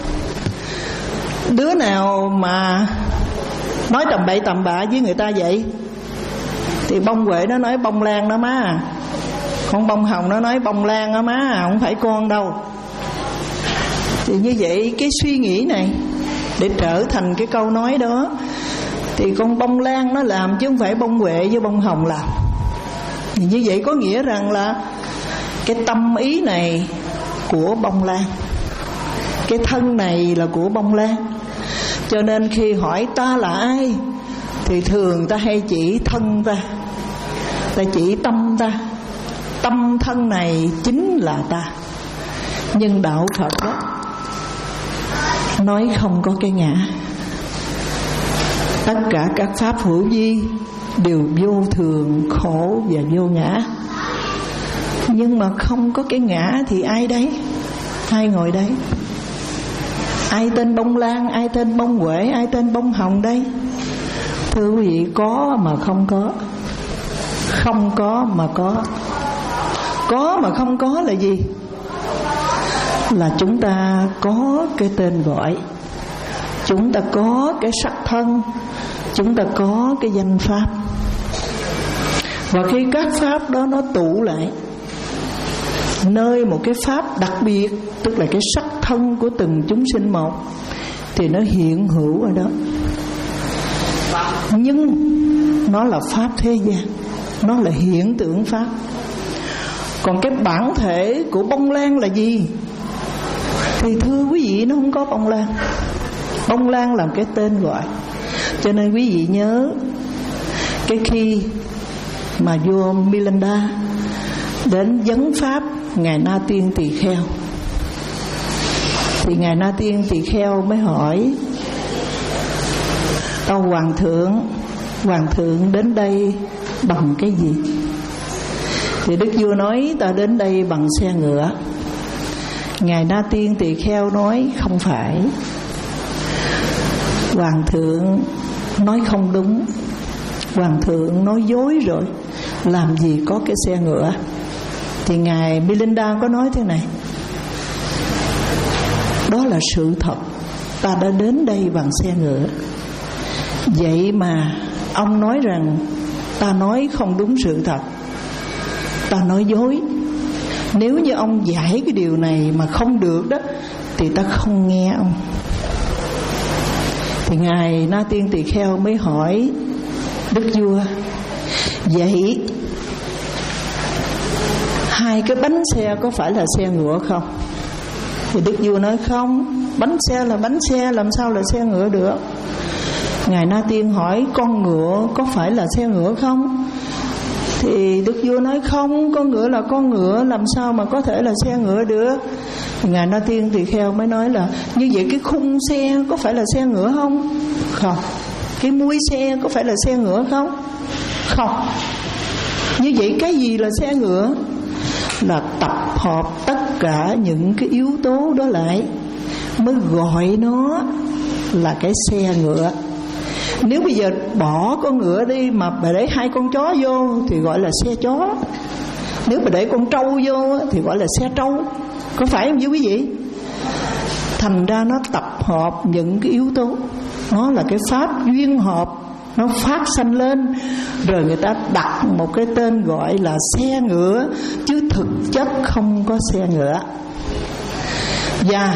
Đứa nào mà nói tầm bậy tầm bạ với người ta vậy thì bông huệ nó nói bông lan đó má, con bông hồng nó nói bông lan đó má, không phải con đâu. Thì như vậy cái suy nghĩ này để trở thành cái câu nói đó thì con bông lan nó làm chứ không phải bông huệ với bông hồng làm. Thì như vậy có nghĩa rằng là cái tâm ý này của bông lan, cái thân này là của bông lan. Cho nên khi hỏi ta là ai thì thường ta hay chỉ thân ta, ta chỉ tâm ta. Tâm thân này chính là ta. Nhưng đạo Phật đó nói không có cái ngã. Tất cả các pháp hữu vi đều vô thường, khổ và vô ngã. Nhưng mà không có cái ngã thì ai đấy? Ai ngồi đây? Ai tên bông lan, ai tên bông huệ, ai tên bông hồng đây? Thưa quý vị, có mà không có, không có mà có. Có mà không có là gì? Là chúng ta có cái tên gọi, chúng ta có cái sắc thân, chúng ta có cái danh pháp. Và khi các pháp đó nó tụ lại nơi một cái pháp đặc biệt, tức là cái sắc thân của từng chúng sinh một, thì nó hiện hữu ở đó. Nhưng nó là pháp thế gian, nó là hiện tượng pháp. Còn cái bản thể của bông lan là gì? Thì thưa quý vị, nó không có bông lan. Bông lan làm cái tên gọi. Cho nên quý vị nhớ, cái khi mà vua Milinda đến vấn pháp ngài Na Tiên Tỳ Kheo, thì ngài Na Tiên Tỳ Kheo mới hỏi: Tâu hoàng thượng, hoàng thượng đến đây bằng cái gì? Thì đức vua nói: ta đến đây bằng xe ngựa. Ngài Na Tiên Tỳ Kheo nói: không phải, hoàng thượng nói không đúng, hoàng thượng nói dối rồi, làm gì có cái xe ngựa. Thì ngài Milinda có nói thế này: đó là sự thật, ta đã đến đây bằng xe ngựa. Vậy mà ông nói rằng ta nói không đúng sự thật, ta nói dối. Nếu như ông giải cái điều này mà không được đó thì ta không nghe ông. Thì ngài Na Tiên Tỳ Kheo mới hỏi đức vua: vậy hai cái bánh xe có phải là xe ngựa không? Thì đức vua nói: không, bánh xe là bánh xe, làm sao là xe ngựa được. Ngài Na Tiên hỏi: con ngựa có phải là xe ngựa không? Thì đức vua nói: không, con ngựa là con ngựa, làm sao mà có thể là xe ngựa được. Thì ngài Na Tiên Tỳ Kheo mới nói là: như vậy cái khung xe có phải là xe ngựa không? Không. Cái mui xe có phải là xe ngựa không? Không. Như vậy cái gì là xe ngựa? Là tập hợp tất cả những cái yếu tố đó lại mới gọi nó là cái xe ngựa. Nếu bây giờ bỏ con ngựa đi mà bà để hai con chó vô thì gọi là xe chó. Nếu bà để con trâu vô thì gọi là xe trâu. Có phải không quý vị? Thành ra nó tập hợp những cái yếu tố, nó là cái pháp duyên hợp, nó phát sanh lên, rồi người ta đặt một cái tên gọi là xe ngựa, chứ thực chất không có xe ngựa. Và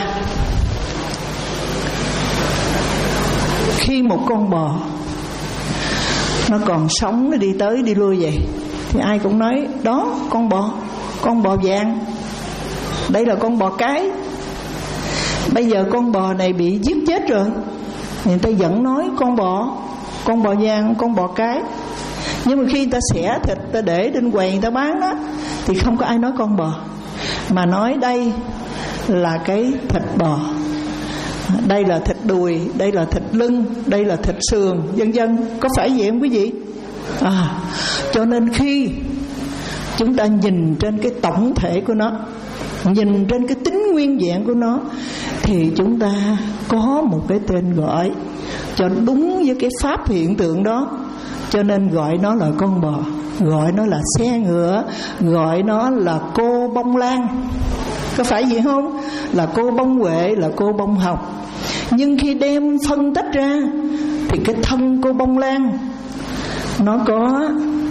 khi một con bò nó còn sống, nó đi tới đi lui vậy, thì ai cũng nói: đó, con bò, con bò vàng, đây là con bò cái. Bây giờ con bò này bị giết chết rồi, người ta vẫn nói con bò, con bò vàng, con bò cái. Nhưng mà khi ta xẻ thịt, ta để trên quầy người ta bán đó, thì không có ai nói con bò, mà nói đây là cái thịt bò, đây là thịt đùi, đây là thịt lưng, đây là thịt sườn, vân vân. Có phải vậy không quý vị? À, cho nên khi chúng ta nhìn trên cái tổng thể của nó, nhìn trên cái tính nguyên vẹn của nó, thì chúng ta có một cái tên gọi cho đúng với cái pháp hiện tượng đó. Cho nên gọi nó là con bò, gọi nó là xe ngựa, gọi nó là cô bông lan. Có phải vậy không? Là cô bông huệ, là cô bông hồng. Nhưng khi đem phân tách ra thì cái thân cô bông lan nó có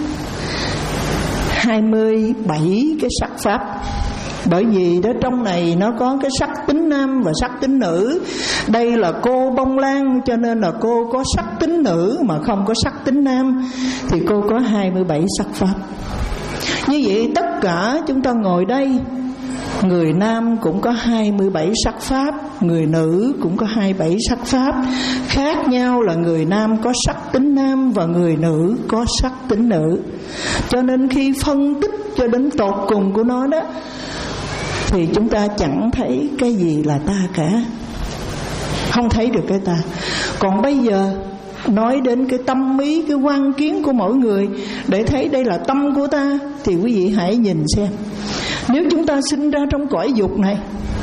hai mươi bảy cái sắc pháp. Bởi vì đó trong này nó có cái sắc tính nam và sắc tính nữ. Đây là cô bông lan cho nên là cô có sắc tính nữ mà không có sắc tính nam, thì cô có hai mươi bảy sắc pháp. Như vậy tất cả chúng ta ngồi đây, người nam cũng có hai mươi bảy sắc pháp, người nữ cũng có hai mươi bảy sắc pháp. Khác nhau là người nam có sắc tính nam và người nữ có sắc tính nữ. Cho nên khi phân tích cho đến tột cùng của nó đó thì chúng ta chẳng thấy cái gì là ta cả, không thấy được cái ta. Còn bây giờ nói đến cái tâm ý, cái quan kiến của mỗi người để thấy đây là tâm của ta, thì quý vị hãy nhìn xem. Nếu chúng ta sinh ra trong cõi dục này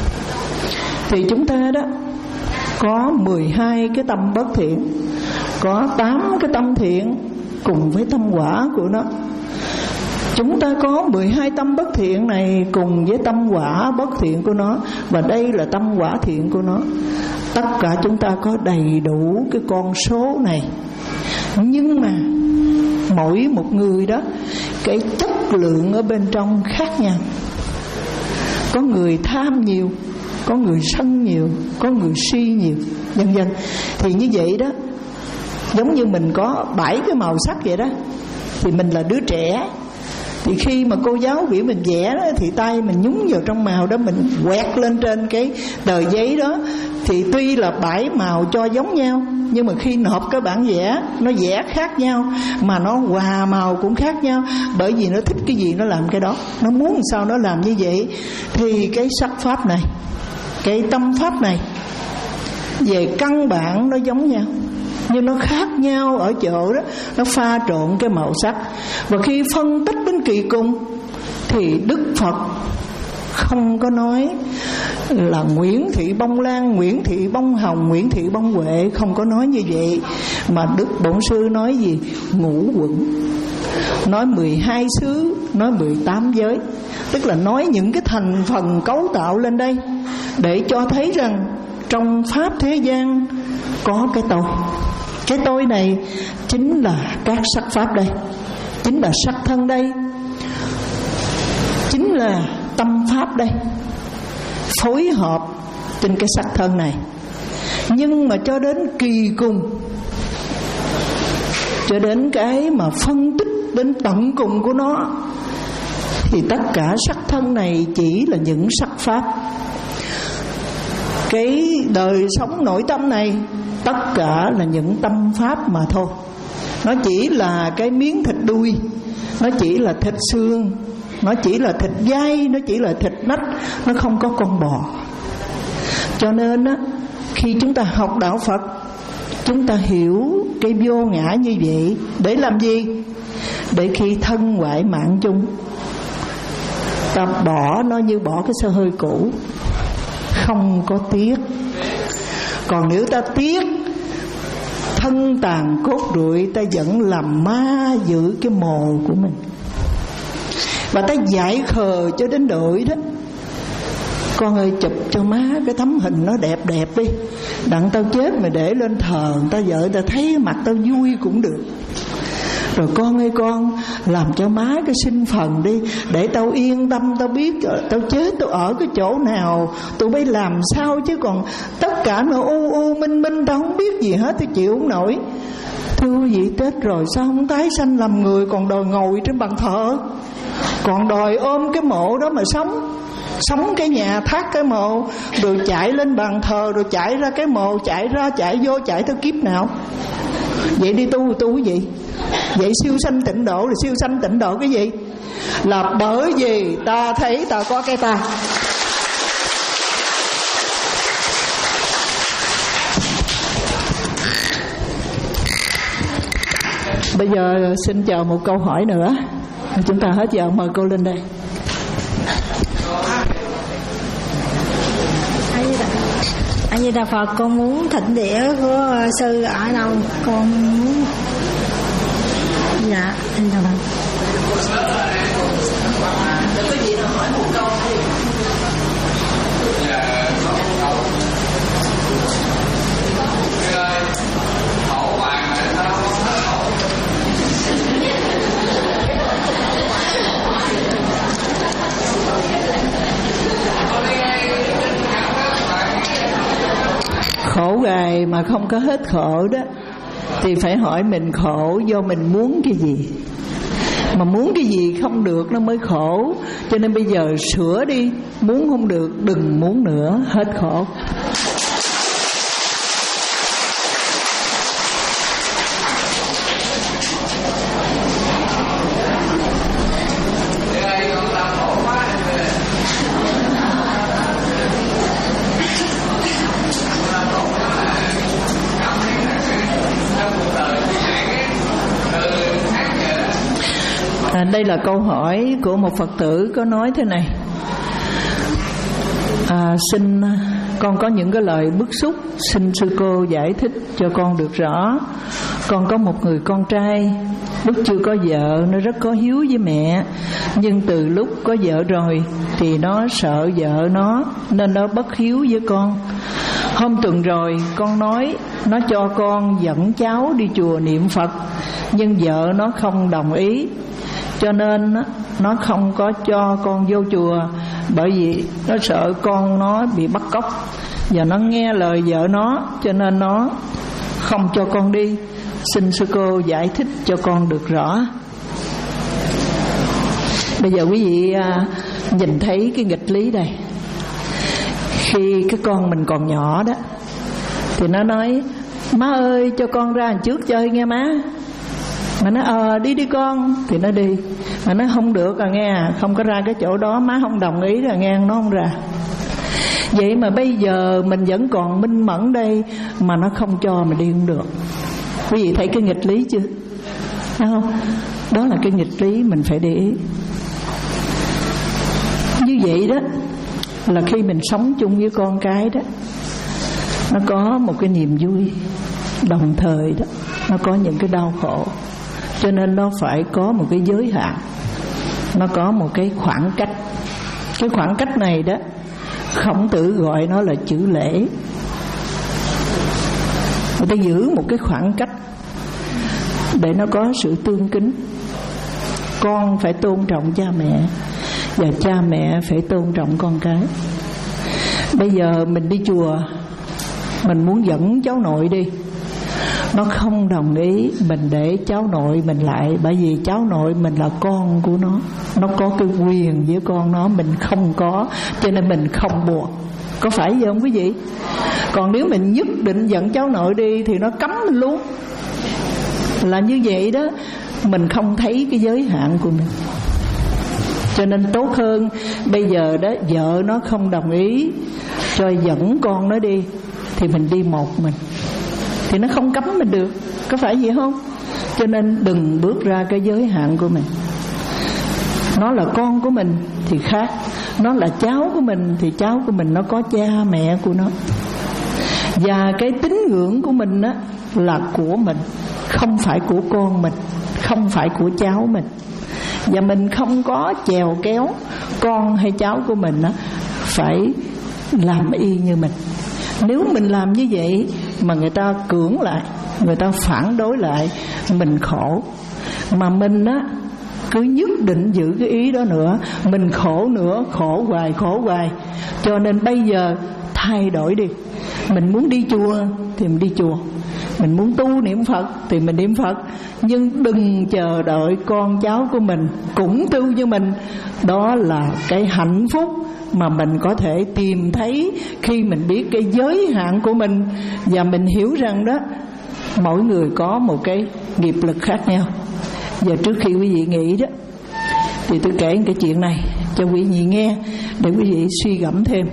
thì chúng ta đó có mười hai cái tâm bất thiện, có tám cái tâm thiện cùng với tâm quả của nó. Chúng ta có mười hai tâm bất thiện này cùng với tâm quả bất thiện của nó, và đây là tâm quả thiện của nó. Tất cả chúng ta có đầy đủ cái con số này. Nhưng mà mỗi một người đó, cái chất lượng ở bên trong khác nhau. Có người tham nhiều, có người sân nhiều, có người si nhiều, vân vân. Thì như vậy đó, giống như mình có bảy cái màu sắc vậy đó. Thì mình là đứa trẻ, thì khi mà cô giáo biểu mình vẽ đó, thì tay mình nhúng vào trong màu đó, mình quẹt lên trên cái tờ giấy đó. Thì tuy là bảy màu cho giống nhau, nhưng mà khi nộp cái bản vẽ, nó vẽ khác nhau, mà nó hòa màu cũng khác nhau. Bởi vì nó thích cái gì nó làm cái đó, nó muốn sao nó làm như vậy. Thì cái sắc pháp này, cái tâm pháp này, về căn bản nó giống nhau, nhưng nó khác nhau ở chỗ đó, nó pha trộn cái màu sắc. Và khi phân tích đến kỳ cùng thì Đức Phật không có nói là Nguyễn Thị Bông Lan, Nguyễn Thị Bông Hồng, Nguyễn Thị Bông Huệ, không có nói như vậy. Mà Đức Bổn Sư nói gì? Ngũ quẩn, nói mười hai xứ, nói mười tám giới. Tức là nói những cái thành phần cấu tạo lên đây, để cho thấy rằng trong pháp thế gian có cái tôi. Cái tôi này chính là các sắc pháp đây, chính là sắc thân đây, chính là tâm pháp đây, phối hợp trên cái sắc thân này. Nhưng mà cho đến kỳ cùng, cho đến cái mà phân tích đến tận cùng của nó, thì tất cả sắc thân này chỉ là những sắc pháp. Cái đời sống nội tâm này tất cả là những tâm pháp mà thôi. Nó chỉ là cái miếng thịt đuôi, nó chỉ là thịt xương, nó chỉ là thịt dai, nó chỉ là thịt nách, nó không có con bò. Cho nên á, khi chúng ta học đạo Phật, chúng ta hiểu cái vô ngã như vậy để làm gì? Để khi thân hoại mạng chung, ta bỏ nó như bỏ cái xơ hơi cũ, không có tiếc. Còn nếu ta tiếc, thân tàn cốt rụi, ta vẫn làm ma giữ cái mồ của mình. Và ta dại khờ cho đến đội đó, con ơi chụp cho má cái tấm hình nó đẹp đẹp đi, đặng tao chết mà để lên thờ người ta, vợ ta thấy mặt tao vui cũng được. Rồi con ơi con làm cho má cái sinh phần đi, để tao yên tâm, tao biết tao chết tao ở cái chỗ nào, tụi bay làm sao. Chứ còn tất cả nó u u minh minh, tao không biết gì hết, tao chịu không nổi. Thưa quý vị, Tết rồi sao không tái sanh làm người, còn đòi ngồi trên bàn thờ, còn đòi ôm cái mộ đó mà sống. Sống cái nhà thác cái mộ, rồi chạy lên bàn thờ, rồi chạy ra cái mộ, chạy ra chạy vô, chạy tới kiếp nào. Vậy đi tu tu cái gì? Vậy siêu sanh tịnh độ là siêu sanh tịnh độ cái gì? Là bởi vì ta thấy ta có cái ta. Bây giờ xin chờ một câu hỏi nữa, chúng ta hết giờ, mời cô lên đây. A Di Đà Phật, con muốn thỉnh đĩa của sư ở đâu? Con muốn. Dạ, xin chào bạn. Có gì nào hỏi một câu đi. khổ gài mà không có hết khổ đó, thì phải hỏi mình khổ do mình muốn cái gì. Mà muốn cái gì không được nó mới khổ. Cho nên bây giờ sửa đi, muốn không được đừng muốn nữa, hết khổ. À, đây là câu hỏi của một Phật tử có nói thế này: à, xin con có những cái lời bức xúc, xin sư cô giải thích cho con được rõ. Con có một người con trai, lúc chưa có vợ nó rất có hiếu với mẹ, nhưng từ lúc có vợ rồi thì nó sợ vợ nó nên nó bất hiếu với con. Hôm tuần rồi con nói nó cho con dẫn cháu đi chùa niệm Phật, nhưng vợ nó không đồng ý, cho nên nó không có cho con vô chùa, bởi vì nó sợ con nó bị bắt cóc và nó nghe lời vợ nó, cho nên nó không cho con đi. Xin sư cô giải thích cho con được rõ. Bây giờ quý vị à, nhìn thấy cái nghịch lý đây. Khi cái con mình còn nhỏ đó thì nó nói: má ơi cho con ra trước chơi nghe má. Mà nó ờ đi đi con thì nó đi. Mà nó không được à nghe, không có ra cái chỗ đó, má không đồng ý là nghe, nó không ra. Vậy mà bây giờ mình vẫn còn minh mẫn đây mà nó không cho mình đi không được. Quý vị thấy cái nghịch lý chưa? Thấy không? Đó là cái nghịch lý mình phải để ý. Như vậy đó là khi mình sống chung với con cái đó, nó có một cái niềm vui, đồng thời đó nó có những cái đau khổ. Cho nên nó phải có một cái giới hạn, nó có một cái khoảng cách. Cái khoảng cách này đó Khổng Tử gọi nó là chữ lễ. Người ta giữ một cái khoảng cách để nó có sự tương kính. Con phải tôn trọng cha mẹ và cha mẹ phải tôn trọng con cái. Bây giờ mình đi chùa, mình muốn dẫn cháu nội đi, nó không đồng ý, mình để cháu nội mình lại, bởi vì cháu nội mình là con của nó, nó có cái quyền với con nó, mình không có, cho nên mình không buộc. Có phải vậy không quý vị? Còn nếu mình nhất định dẫn cháu nội đi thì nó cấm mình luôn. Là như vậy đó, mình không thấy cái giới hạn của mình. Cho nên tốt hơn bây giờ đó, vợ nó không đồng ý cho dẫn con nó đi thì mình đi một mình, thì nó không cấm mình được. Có phải vậy không? Cho nên đừng bước ra cái giới hạn của mình. Nó là con của mình thì khác, nó là cháu của mình thì cháu của mình nó có cha mẹ của nó. Và cái tín ngưỡng của mình á là của mình, không phải của con mình, không phải của cháu mình. Và mình không có chèo kéo con hay cháu của mình á phải làm y như mình. Nếu mình làm như vậy mà người ta cưỡng lại, người ta phản đối lại, mình khổ. Mà mình á cứ nhất định giữ cái ý đó nữa, mình khổ nữa, khổ hoài, khổ hoài. Cho nên bây giờ thay đổi đi. Mình muốn đi chùa thì mình đi chùa, mình muốn tu niệm Phật thì mình niệm Phật, nhưng đừng chờ đợi con cháu của mình cũng tu như mình. Đó là cái hạnh phúc mà mình có thể tìm thấy khi mình biết cái giới hạn của mình, và mình hiểu rằng đó, mỗi người có một cái nghiệp lực khác nhau. Và trước khi quý vị nghĩ đó thì tôi kể một cái chuyện này cho quý vị nghe để quý vị suy gẫm thêm.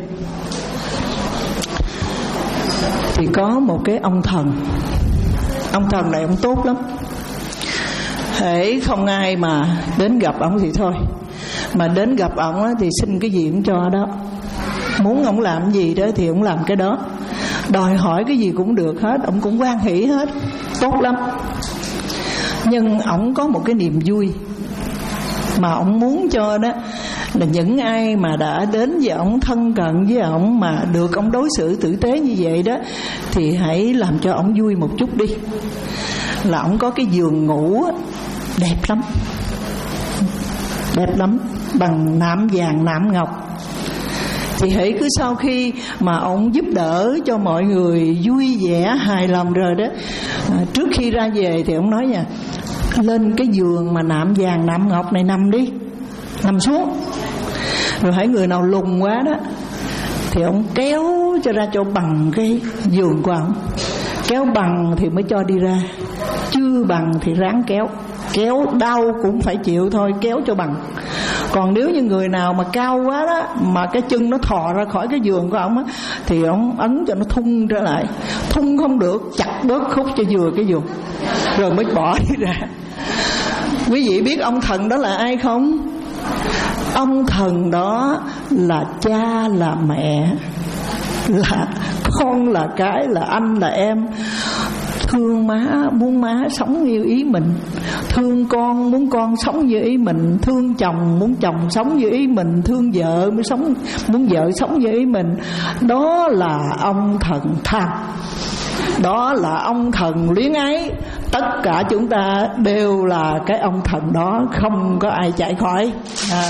Thì có một cái ông thần, ông thần này ông tốt lắm, hễ không ai mà đến gặp ông thì thôi, mà đến gặp ông thì xin cái gì cũng cho đó. Muốn ông làm gì đó thì ông làm cái đó, đòi hỏi cái gì cũng được hết, ông cũng hoan hỷ hết, tốt lắm. Nhưng ông có một cái niềm vui mà ông muốn cho đó là những ai mà đã đến với ông, thân cận với ông mà được ông đối xử tử tế như vậy đó, thì hãy làm cho ông vui một chút đi. Là ông có cái giường ngủ đẹp lắm, đẹp lắm, bằng nạm vàng nạm ngọc. Thì hãy cứ sau khi mà ông giúp đỡ cho mọi người vui vẻ hài lòng rồi đó, à, trước khi ra về thì ông nói nha, lên cái giường mà nạm vàng nạm ngọc này nằm đi, nằm xuống. Rồi hãy người nào lùn quá đó thì ông kéo cho ra cho bằng cái giường của ông. Kéo bằng thì mới cho đi ra, chưa bằng thì ráng kéo. Kéo đau cũng phải chịu thôi, kéo cho bằng. Còn nếu như người nào mà cao quá đó, mà cái chân nó thò ra khỏi cái giường của ông á, thì ông ấn cho nó thun trở lại. Thun không được, chặt bớt khúc cho vừa cái giường, rồi mới bỏ đi ra. Quý vị biết ông thần đó là ai không? Ông thần đó là cha, là mẹ, là con, là cái, là anh, là em. Thương má, muốn má sống như ý mình. Thương con, muốn con sống như ý mình. Thương chồng, muốn chồng sống như ý mình. Thương vợ, muốn sống, muốn vợ sống như ý mình. Đó là ông thần tham. Đó là ông thần luyến ái. Tất cả chúng ta đều là cái ông thần đó, không có ai chạy khỏi. à.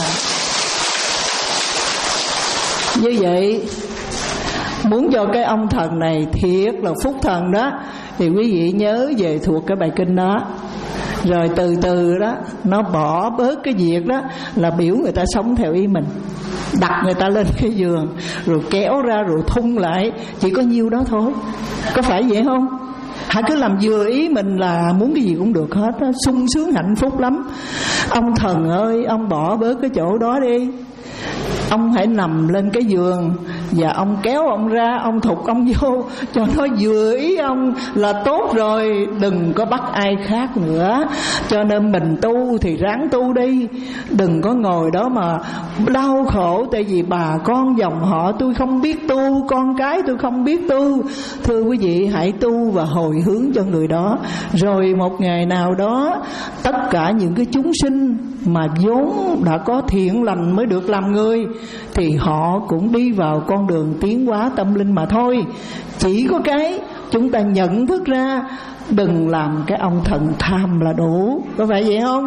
Như vậy, muốn cho cái ông thần này thiệt là phúc thần đó, thì quý vị nhớ về thuộc cái bài kinh đó. Rồi từ từ đó nó bỏ bớt cái việc đó là biểu người ta sống theo ý mình, đặt người ta lên cái giường, rồi kéo ra rồi thun lại. Chỉ có nhiêu đó thôi. Có phải vậy không? Hãy cứ làm vừa ý mình là muốn cái gì cũng được hết đó, sung sướng hạnh phúc lắm. Ông thần ơi, ông bỏ bớt cái chỗ đó đi. Ông hãy nằm lên cái giường và ông kéo ông ra, ông thục ông vô cho nó vừa ý ông là tốt rồi. Đừng có bắt ai khác nữa. Cho nên mình tu thì ráng tu đi. Đừng có ngồi đó mà đau khổ tại vì bà con dòng họ tôi không biết tu, con cái tôi không biết tu. Thưa quý vị, hãy tu và hồi hướng cho người đó. Rồi một ngày nào đó, tất cả những cái chúng sinh mà vốn đã có thiện lành mới được làm người, thì họ cũng đi vào con đường tiến hóa tâm linh mà thôi. Chỉ có cái chúng ta nhận thức ra, đừng làm cái ông thần tham là đủ. Có phải vậy không?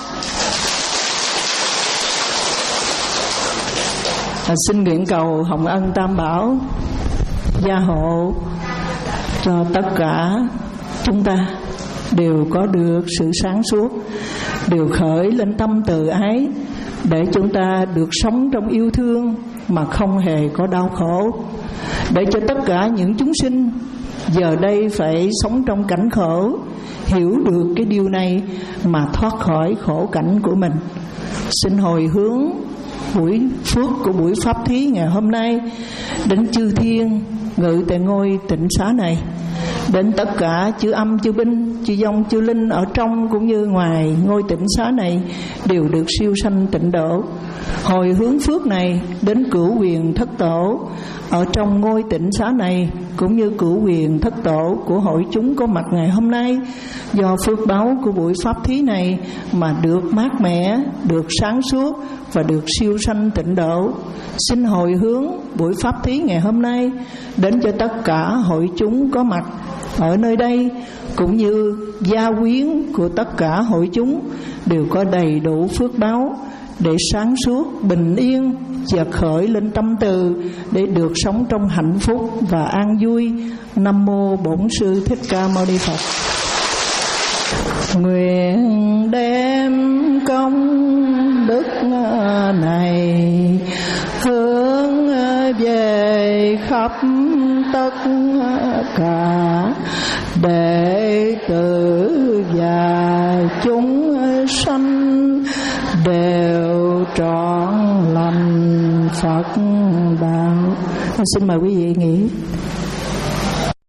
À, xin nguyện cầu Hồng Ân Tam Bảo gia hộ cho tất cả chúng ta đều có được sự sáng suốt, đều khởi lên tâm từ ái, để chúng ta được sống trong yêu thương mà không hề có đau khổ. Để cho tất cả những chúng sinh giờ đây phải sống trong cảnh khổ hiểu được cái điều này mà thoát khỏi khổ cảnh của mình. Xin hồi hướng buổi phước của buổi pháp thí ngày hôm nay đến chư thiên ngự tại ngôi tịnh xá này, đến tất cả chư âm, chư binh, chư vong, chư linh ở trong cũng như ngoài ngôi tịnh xá này đều được siêu sanh tịnh độ. Hồi hướng phước này đến cửu quyền thất tổ ở trong ngôi tịnh xá này, cũng như cửu quyền thất tổ của hội chúng có mặt ngày hôm nay, do phước báo của buổi pháp thí này mà được mát mẻ, được sáng suốt và được siêu sanh tịnh độ. Xin hồi hướng buổi pháp thí ngày hôm nay đến cho tất cả hội chúng có mặt ở nơi đây, cũng như gia quyến của tất cả hội chúng đều có đầy đủ phước báo để sáng suốt, bình yên và khởi lên tâm từ để được sống trong hạnh phúc và an vui. Nam mô Bổn Sư Thích Ca Mâu Ni Phật. Nguyện đem công đức này hướng về khắp tất cả đệ tử và chúng sanh đều trọn lành Phật đạo. Xin mời quý vị nghỉ.